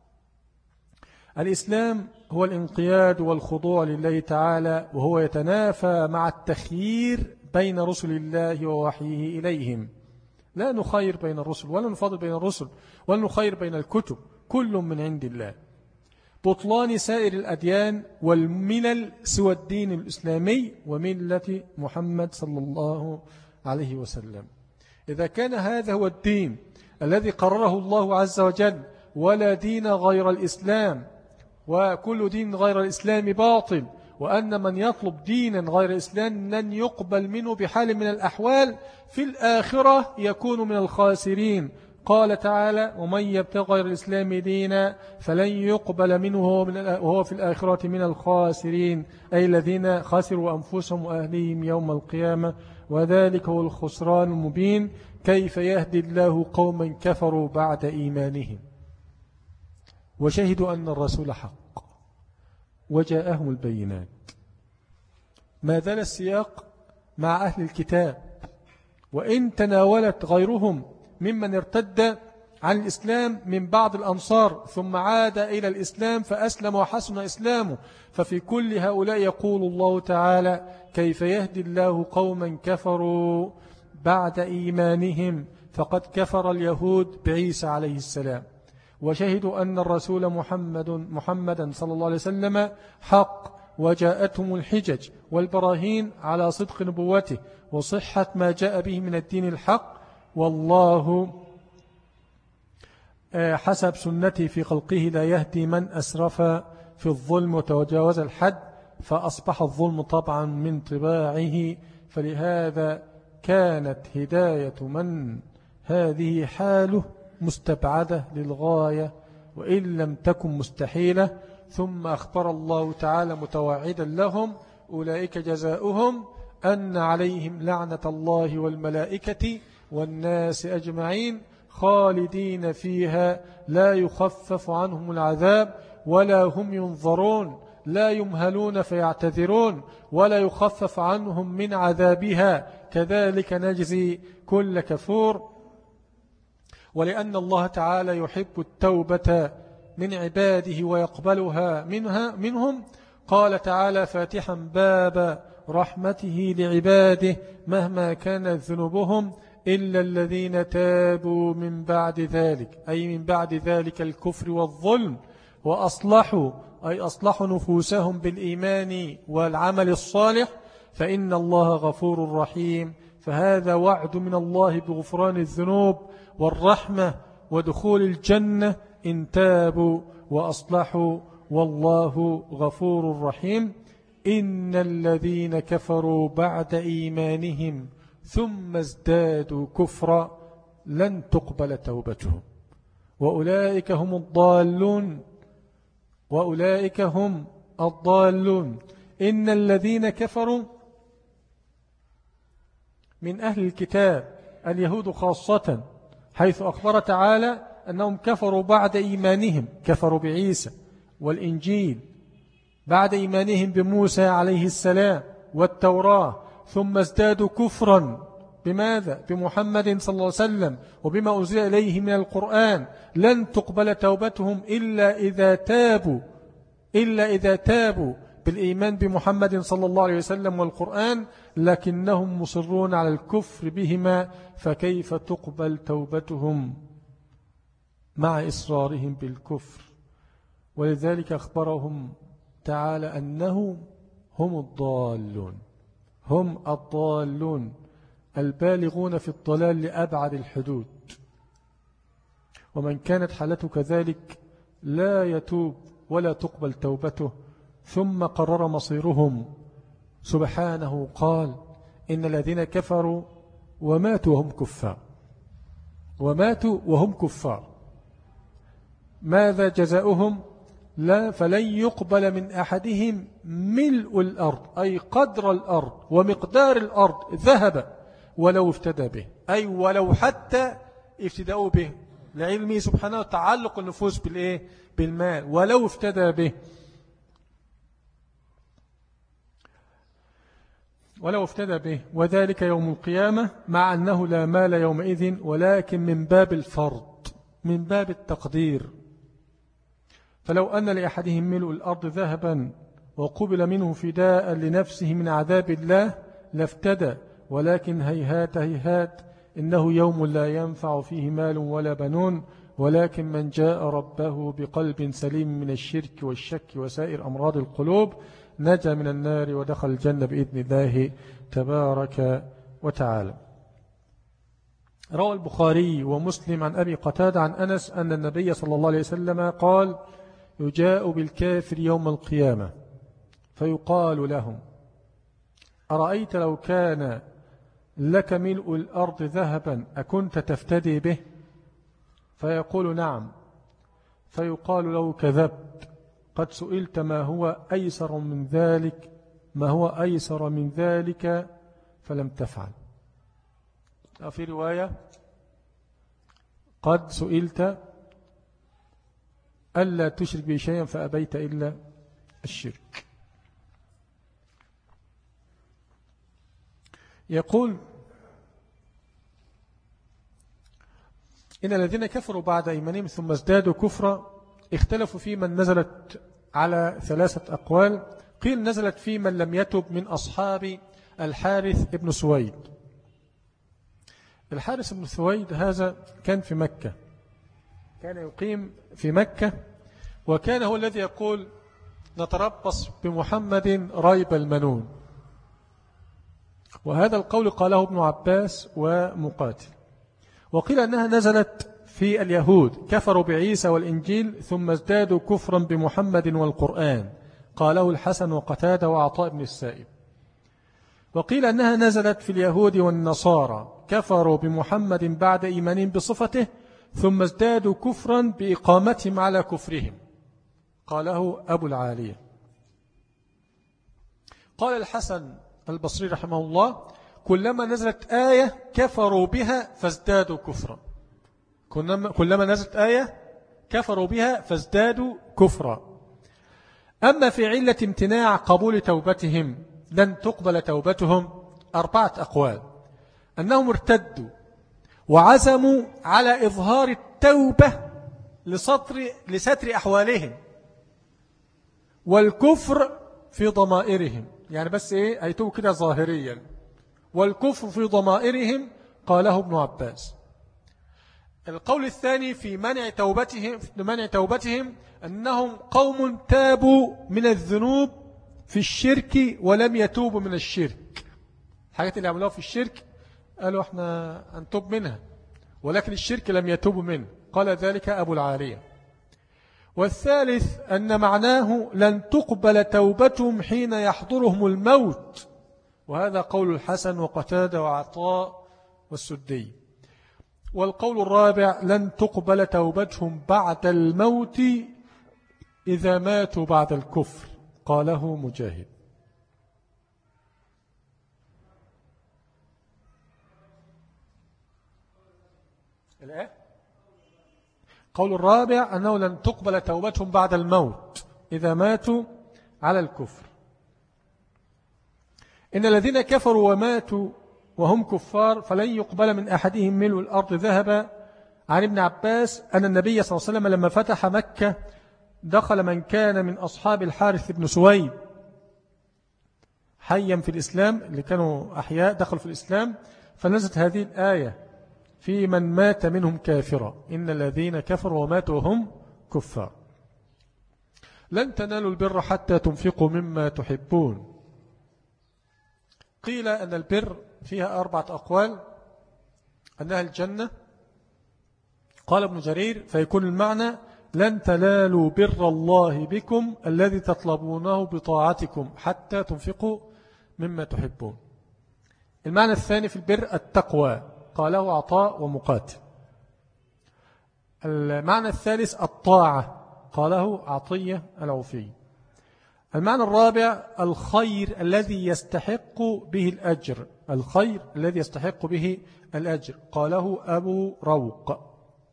الإسلام هو الانقياد والخضوع لله تعالى، وهو يتنافى مع التخيير بين رسل الله ووحيه إليهم. لا نخير بين الرسل ولا نفضل بين الرسل ولا نخير بين الكتب، كل من عند الله. بطلان سائر الأديان والملل سوى الدين الإسلامي وملة محمد صلى الله عليه وسلم. إذا كان هذا هو الدين الذي قرره الله عز وجل ولا دين غير الإسلام، وكل دين غير الإسلام باطل، وأن من يطلب دينا غير الإسلام لن يقبل منه بحال من الأحوال، في الآخرة يكون من الخاسرين. قال تعالى ومن يبتغي غير الإسلام دينا فلن يقبل منه وهو في الآخرة من الخاسرين، أي الذين خسروا أنفسهم وأهليهم يوم القيامة، وذلك هو الخسران المبين. كيف يهدي الله قوما كفروا بعد إيمانهم وشهدوا أن الرسول حق وجاءهم البينات. ما زال السياق مع أهل الكتاب، وإن تناولت غيرهم ممن ارتد عن الإسلام من بعض الأنصار ثم عاد إلى الإسلام فأسلم وحسن إسلامه، ففي كل هؤلاء يقول الله تعالى كيف يهدي الله قوما كفروا بعد إيمانهم فقد كفر اليهود بعيسى عليه السلام، وشهدوا أن الرسول محمدا صلى الله عليه وسلم حق، وجاءتهم الحجج والبراهين على صدق نبوته وصحة ما جاء به من الدين الحق، والله حسب سنته في خلقه لا يهدي من أسرف في الظلم وتجاوز الحد، فأصبح الظلم طبعا من طباعه. فلهذا كانت هداية من هذه حاله مستبعدة للغاية وإن لم تكن مستحيلة. ثم أخبر الله تعالى متوعدا لهم أولئك جزاؤهم أن عليهم لعنة الله والملائكة والناس أجمعين خالدين فيها لا يخفف عنهم العذاب ولا هم ينظرون، لا يمهلون فيعتذرون ولا يخفف عنهم من عذابها، كذلك نجزي كل كفور. ولأن الله تعالى يحب التوبة من عباده ويقبلها منهم، قال تعالى فاتحا باب رحمته لعباده مهما كانت ذنوبهم إلا الذين تابوا من بعد ذلك، أي من بعد ذلك الكفر والظلم، وأصلحوا أي أصلحوا نفوسهم بالإيمان والعمل الصالح، فإن الله غفور رحيم. فهذا وعد من الله بغفران الذنوب والرحمة ودخول الجنة إن تابوا وأصلحوا، والله غفور رحيم. إن الذين كفروا بعد إيمانهم ثم ازدادوا كفرا لن تقبل توبتهم وأولئك هم الضالون، وأولئك هم الضالون. إن الذين كفروا من أهل الكتاب اليهود خاصة، حيث أخبر تعالى أنهم كفروا بعد إيمانهم، كفروا بعيسى والإنجيل بعد إيمانهم بموسى عليه السلام والتوراة، ثم ازدادوا كفرا بماذا؟ بمحمد صلى الله عليه وسلم وبما أنزل إليه من القرآن. لن تقبل توبتهم إلا إذا تابوا بالإيمان بمحمد صلى الله عليه وسلم والقرآن، لكنهم مصرون على الكفر بهما، فكيف تقبل توبتهم مع إصرارهم بالكفر؟ ولذلك أخبرهم تعالى أنهم هم الضالون البالغون في الضلال لأبعد الحدود. ومن كانت حالته كذلك لا يتوب ولا تقبل توبته. ثم قرر مصيرهم سبحانه، قال إن الذين كفروا وماتوا وهم كفار ماذا جزاؤهم؟ لا، فلن يقبل من أحدهم ملء الأرض، أي قدر الأرض ومقدار الأرض ذهب ولو افتدى به، أي ولو حتى افتداؤه به، لعلمه سبحانه تعلق النفوس بالمال، ولو افتدى به وذلك يوم القيامة، مع أنه لا مال يومئذ، ولكن من باب الفرض، من باب التقدير. فلو أن لأحدهم ملء الأرض ذهبا وقبل منه فداء لنفسه من عذاب الله لافتدى، ولكن هيهات إنه يوم لا ينفع فيه مال ولا بنون، ولكن من جاء ربه بقلب سليم من الشرك والشك وسائر أمراض القلوب نجا من النار ودخل الجنة بإذن الله تبارك وتعالى. روى البخاري ومسلم عن أبي قتادة عن أنس أن النبي صلى الله عليه وسلم قال: يجاء بالكافر يوم القيامة فيقال لهم: أرأيت لو كان لك ملء الأرض ذهبا أكنت تفتدي به؟ فيقول: نعم. فيقال له: كذبت، قد سئلت ما هو أيسر من ذلك فلم تفعل. في رواية: قد سئلت ألا تشرك به شيئا فأبيت إلا الشرك. يقول: إن الذين كفروا بعد إيمانهم ثم ازدادوا كفرا اختلفوا في من نزلت على 3 أقوال. قيل نزلت في من لم يتب من أصحاب الحارث ابن سويد. الحارث ابن سويد هذا كان في مكة، كان يقيم في مكة، وكان هو الذي يقول: نتربص بمحمد ريب المنون. وهذا القول قاله ابن عباس ومقاتل. وقيل أنها نزلت في اليهود كفروا بعيسى والإنجيل ثم ازدادوا كفرا بمحمد والقرآن، قاله الحسن وقتادة وعطاء بن السائب. وقيل أنها نزلت في اليهود والنصارى كفروا بمحمد بعد إيمانهم بصفته ثم ازدادوا كفرا بإقامتهم على كفرهم، قاله أبو العالية. قال الحسن البصري رحمه الله: كلما نزلت آية كفروا بها فازدادوا كفرا، كلما نزلت آية كفروا بها فازدادوا كفرا. أما في علة امتناع قبول توبتهم لن تقبل توبتهم 4 أقوال: أنهم ارتدوا وعزموا على إظهار التوبة لستر أحوالهم، والكفر في ضمائرهم، يعني بس هيتوب كده ظاهريا، والكفر في ضمائرهم، قاله ابن عباس. القول الثاني في منع توبتهم أنهم قوم تابوا من الذنوب في الشرك ولم يتوبوا من الشرك. الحاجات اللي عملوها في الشرك قالوا احنا هنتوب منها، ولكن الشرك لم يتوبوا منه، قال ذلك أبو العالية. والثالث أن معناه لن تقبل توبتهم حين يحضرهم الموت، وهذا قول الحسن وقتادة وعطاء والسدي. والقول الرابع لن تقبل توبتهم بعد الموت إذا ماتوا بعد الكفر، قاله مجاهد. قول الرابع أنه لن تقبل توبتهم بعد الموت إذا ماتوا على الكفر. إن الذين كفروا وماتوا وهم كفار فلن يقبل من أحدهم ملء الأرض ذهبا. عن ابن عباس أن النبي صلى الله عليه وسلم لما فتح مكة دخل من كان من أصحاب الحارث بن سويد حيا في الإسلام، اللي كانوا أحياء دخلوا في الإسلام، فنزلت هذه الآية في من مات منهم كافرا إن الذين كفروا وماتوا وهم كفار. لن تنالوا البر حتى تنفقوا مما تحبون. قيل أن البر فيها 4 أقوال، أنها الجنة. قال ابن جرير فيكون المعنى لن تنالوا بر الله بكم الذي تطلبونه بطاعتكم حتى تنفقوا مما تحبون. المعنى الثاني في البر التقوى، قاله عطاء ومقاتل. المعنى الثالث الطاعة، قاله عطية العوفي. المعنى الرابع الخير الذي يستحق به الأجر، الخير الذي يستحق به الأجر، قاله أبو روق.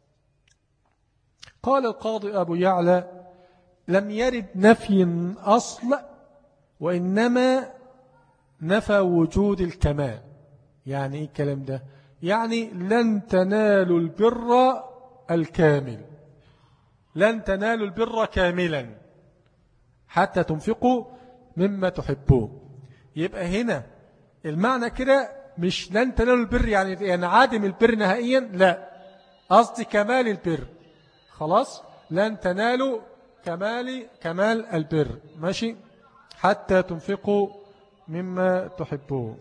قال القاضي أبو يعلى لم يرد نفي أصل وإنما نفى وجود الكمال. يعني إيه الكلام ده؟ يعني لن تنالوا البر الكامل، لن تنالوا البر كاملا حتى تنفقوا مما تحبون. يبقى هنا المعنى كده مش لن تنالوا البر يعني عدم البر نهائيا، لا، قصدي كمال البر. خلاص، لن تنالوا كمال البر، ماشي، حتى تنفقوا مما تحبون.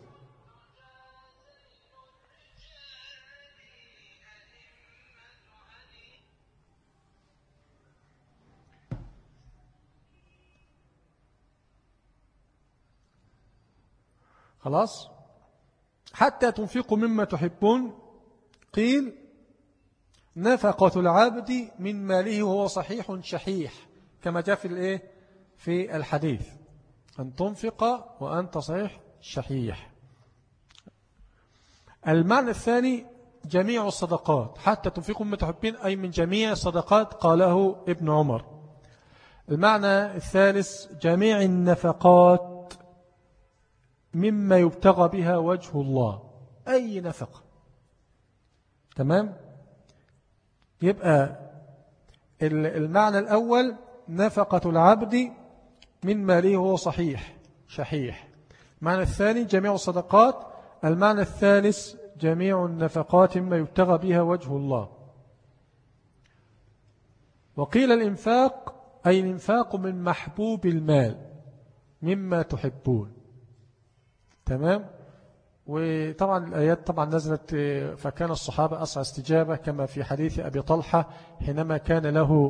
خلاص، حتى تنفقوا مما تحبون. قيل نفقة العبد من ماله وهو صحيح شحيح، كما جاء في الحديث أن تنفق وأنت صحيح شحيح. المعنى الثاني جميع الصدقات، حتى تنفقوا مما تحبين أي من جميع الصدقات، قاله ابن عمر. المعنى الثالث جميع النفقات مما يبتغى بها وجه الله، أي نفقة. تمام. يبقى المعنى الأول نفقة العبد من ماله وهو صحيح شحيح. المعنى الثاني جميع الصدقات. المعنى الثالث جميع النفقات مما يبتغى بها وجه الله. وقيل الإنفاق أي الإنفاق من محبوب المال مما تحبون. تمام. وطبعا الآيات طبعا نزلت فكان الصحابة أسرع استجابة، كما في حديث أبي طلحة حينما كان له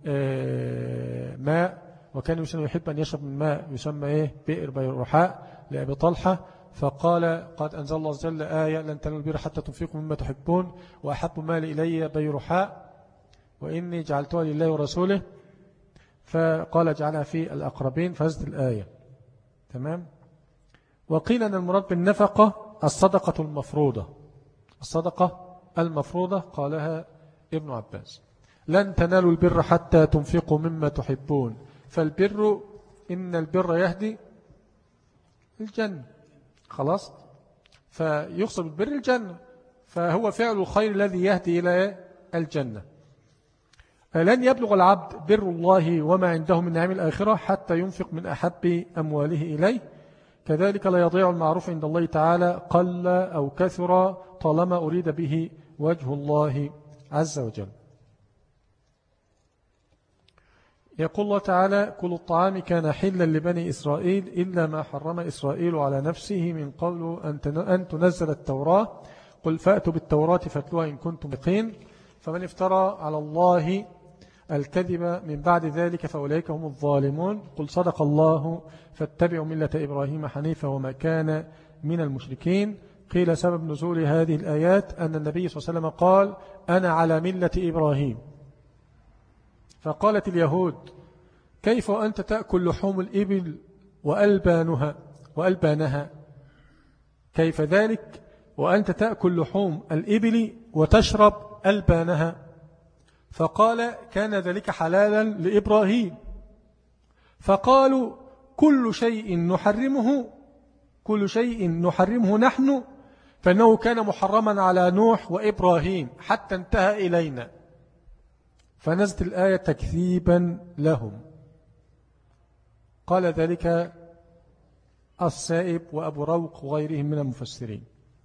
ماء وكان يحب أن يشرب من ماء يسمى بئر بيرحاء لأبي طلحة، فقال قد أنزل الله عز وجل آية لن تنالوا البر حتى تنفقوا مما تحبون وأحب مال إلي بيرحاء وإني جعلتها لله ورسوله، فقال اجعلها في الأقربين، فهذه الآية. تمام. وقيل أن المراد بالنفقة الصدقة المفروضة، الصدقة المفروضة، قالها ابن عباس. لن تنالوا البر حتى تنفقوا مما تحبون، فالبر إن البر يهدي الجنة. خلاص، فيقصد بالبر الجنة، فهو فعل الخير الذي يهدي إلى الجنة. لن يبلغ العبد بر الله وما عنده من نعم الآخرة حتى ينفق من أحب أمواله إليه. كذلك لا يضيع المعروف عند الله تعالى قل أو كثر طالما أريد به وجه الله عز وجل. يقول الله تعالى كل الطعام كان حلا لبني إسرائيل إلا ما حرم إسرائيل على نفسه من قبل أن تنزل التوراة قل فأتوا بالتوراة فاتلوها إن كنتم صادقين فمن افترى على الله الكذب من بعد ذلك فأولئك هم الظالمون قل صدق الله فاتبعوا ملة إبراهيم حنيفا وما كان من المشركين. قيل سبب نزول هذه الآيات أن النبي صلى الله عليه وسلم قال أنا على ملة إبراهيم، فقالت اليهود كيف أنت تأكل لحوم الإبل وألبانها كيف ذلك وأنت تأكل لحوم الإبل وتشرب ألبانها، فقال كان ذلك حلالا لإبراهيم، فقالوا كل شيء نحرمه نحن فإنه كان محرما على نوح وإبراهيم حتى انتهى إلينا، فنزلت الآية تكذيبا لهم. قال ذلك السائب وأبو روق وغيرهم من المفسرين.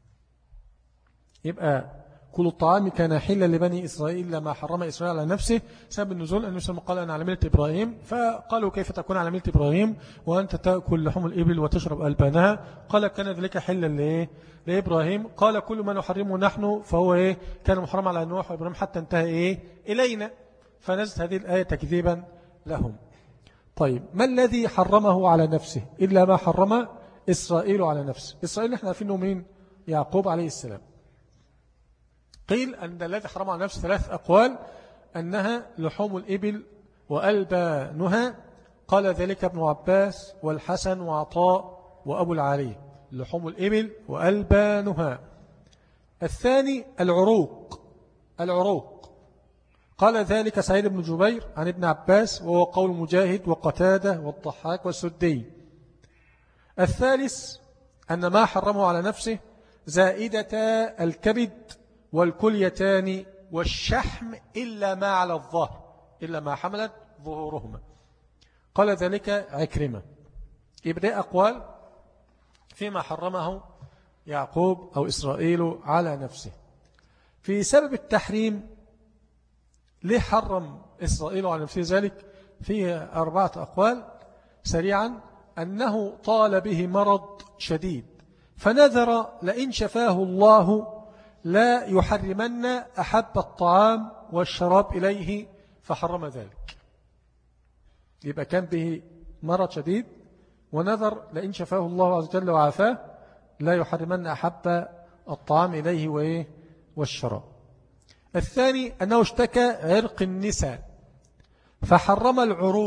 يبقى كل الطعام كان حلا لبني إسرائيل لما حرم إسرائيل على نفسه. سبب النزول أن يسلم قال أنا على ملة إبراهيم، فقالوا كيف تكون على ملة إبراهيم وأنت تأكل لحوم الإبل وتشرب ألبانها؟ قال كان ذلك حلا لإبراهيم. قال كل ما نحرمه نحن فهو كان محرم على نوح وإبراهيم حتى انتهى إلينا، فنزلت هذه الآية تكذيبا لهم. طيب ما الذي حرمه على نفسه إلا ما حرم إسرائيل على نفسه؟ إسرائيل نحن عارفينه مين؟ يعقوب عليه السلام. قيل أن الذي حرم على نفسه 3 أقوال، أنها لحوم الإبل وألبانها، قال ذلك ابن عباس والحسن وعطاء وأبو العالي، لحوم الإبل وألبانها. الثاني العروق، قال ذلك سعيد بن جبير عن ابن عباس، وهو قول مجاهد وقتادة والضحاك والسدي. الثالث أن ما حرمه على نفسه زائدة الكبد والكليتان والشحم إلا ما على الظهر، إلا ما حملت ظهورهما، قال ذلك عكرمة. يبدأ أقوال فيما حرمه يعقوب أو إسرائيل على نفسه. في سبب التحريم ليه حرم إسرائيل على نفسه ذلك؟ فيه 4 أقوال سريعا. أنه طال به مرض شديد فنذر لئن شفاه الله لا يحرمن أحب الطعام والشراب إليه فحرم ذلك. يبقى كان به مرض شديد ونذر لئن شفاه الله عز وجل وعافاه لا يحرمن أحب الطعام إليه والشراب. الثاني أنه اشتكى عرق النساء فحرم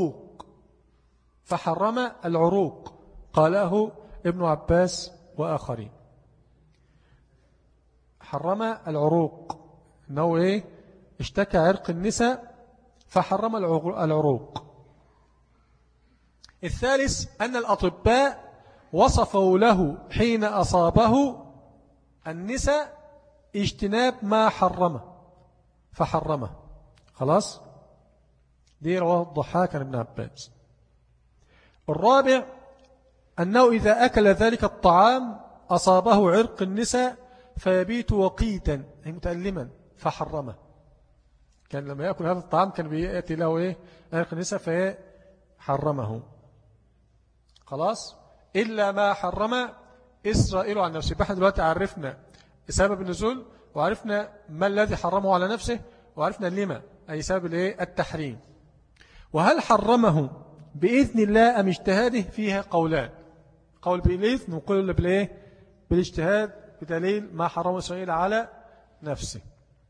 العروق، قاله ابن عباس وآخرين. حرم العروق أنه اشتكى عرق النساء فحرم العروق. الثالث أن الأطباء وصفوا له حين أصابه النساء اجتناب ما حرمه فحرمه. خلاص، دي رواه الضحاك عن ابن عباس. الرابع أنه إذا أكل ذلك الطعام أصابه عرق النساء فيبيت وقيتا أي متألما فحرمه. كان لما يأكل هذا الطعام كان بيأتي له عرق النساء فحرمه. خلاص، إلا ما حرم إسرائيل عن نفسه. احنا دلوقتي عرفنا سبب النزول وعرفنا ما الذي حرمه على نفسه وعرفنا لما أي سبب التحريم. وهل حرمه بإذن الله أم اجتهاده؟ فيها قولان، قول بالإذن وقول بالاجتهاد بدليل ما حرمه إسرائيل على نفسه.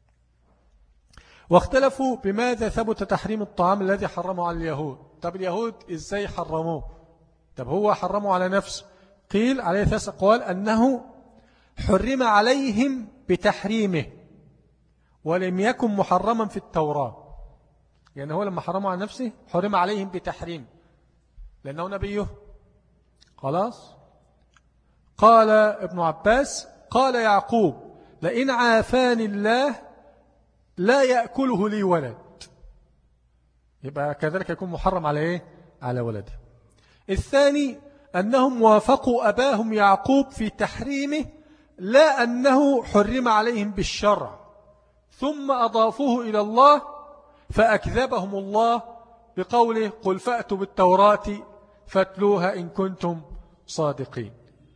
واختلفوا بماذا ثبت تحريم الطعام الذي حرمه على اليهود. طب اليهود إزاي حرموه؟ طب هو حرمه على نفسه. قيل عليه 3 أقوال، أنه حرم عليهم بتحريمه ولم يكن محرما في التوراة. يعني هو لما حرمه على نفسه حرم عليهم بتحريم لأنه نبيه. خلاص. قال ابن عباس قال يعقوب لئن عافاني الله لا يأكله لي ولد، يبقى كذلك يكون محرم على على ولده. الثاني أنهم وافقوا أباهم يعقوب في تحريمه لا أنه حرم عليهم بالشرع، ثم أضافوه إلى الله فأكذبهم الله بقوله قل فأتوا بالتوراة فاتلوها إن كنتم صادقين.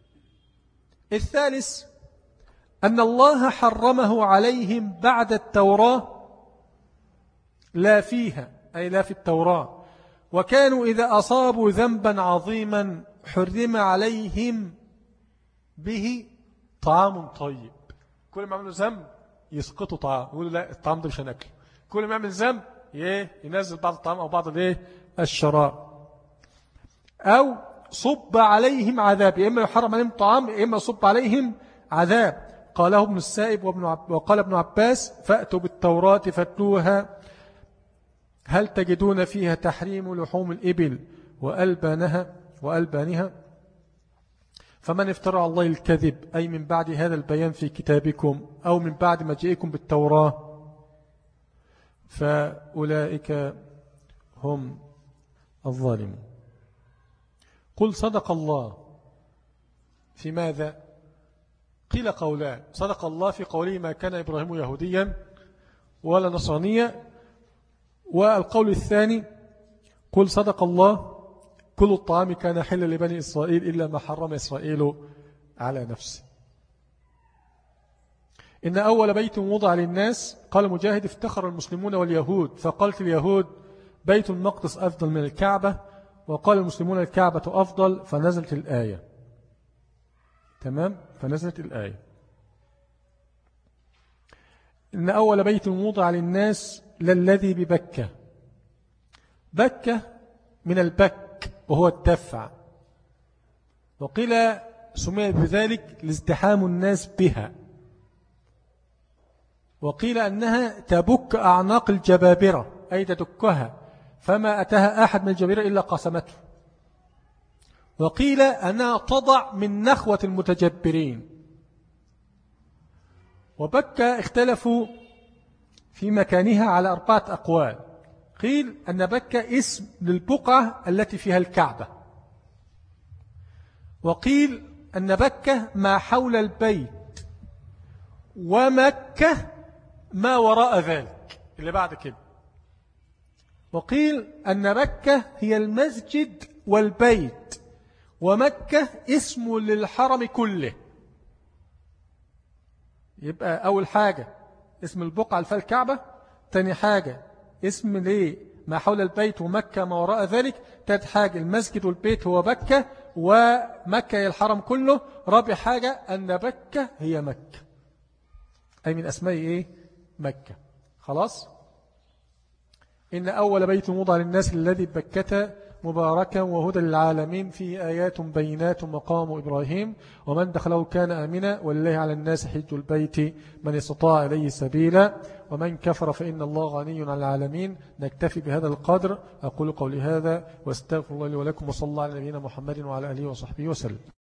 الثالث أن الله حرمه عليهم بعد التوراة لا فيها أي لا في التوراة، وكانوا إذا أصابوا ذنبا عظيما حرم عليهم به طعام طيب. كل ما يعملوا ذنب يسقطوا طعام، يقولوا لا الطعام ده مش هناكله. كل ما يعمل ذنب ينزل بعض الطعام أو بعض الشراب، أو صب عليهم عذاب، يا إما يحرم عليهم طعام يا إما صب عليهم عذاب. قاله ابن السائب وقال ابن عباس فأتوا بالتوراة فاتلوها هل تجدون فيها تحريم لحوم الإبل وألبانها فمن افترى على الله الكذب أي من بعد هذا البيان في كتابكم أو من بعد مجيئكم بالتوراة فأولئك هم الظالمون. قل صدق الله في ماذا؟ قيل قولان. صدق الله في قوله ما كان إبراهيم يهوديا ولا نصرانيا، والقول الثاني قل صدق الله كل الطعام كان حلا لبني إسرائيل إلا ما حرم إسرائيل على نفسه. إن أول بيت وضع للناس قال مجاهد افتخر المسلمون واليهود فقالت اليهود بيت المقدس أفضل من الكعبة وقال المسلمون الكعبة أفضل فنزلت الآية. تمام؟ فنزلت الآية إن أول بيت وضع للناس للذي ببكة. بكة من البك وهو الدفع، وقيل سمي بذلك لازدحام الناس بها، وقيل أنها تبك أعناق الجبابرة أي تدكها فما أتاها أحد من الجبابرة إلا قسمته، وقيل أنها تضع من نخوة المتجبرين. وبكة اختلفوا في مكانها على 4 أقوال. قيل أن بكة اسم للبقعة التي فيها الكعبة، وقيل أن بكة ما حول البيت، ومكة ما وراء ذلك اللي بعد كده، وقيل أن مكة هي المسجد والبيت، ومكة اسم للحرم كله. يبقى أول حاجة اسم البقعة الفال الكعبة، تاني حاجة اسم ليه ما حول البيت ومكة ما وراء ذلك، تالت حاجة المسجد والبيت هو بكة ومكة هي الحرم كله، رابع حاجة أن بكة هي مكة أي من أسماء إيه مكة. خلاص. إن أول بيت وضع للناس الذي بكة مباركا وهدى للعالمين فيه آيات بينات مقام إبراهيم ومن دخله كان آمنا ولله على الناس حج البيت من استطاع إليه سبيلا ومن كفر فإن الله غني عن العالمين. نكتفي بهذا القدر. أقول قولي هذا واستغفر الله لي ولكم وصلى الله على نبينا محمد وعلى آله وصحبه وسلم.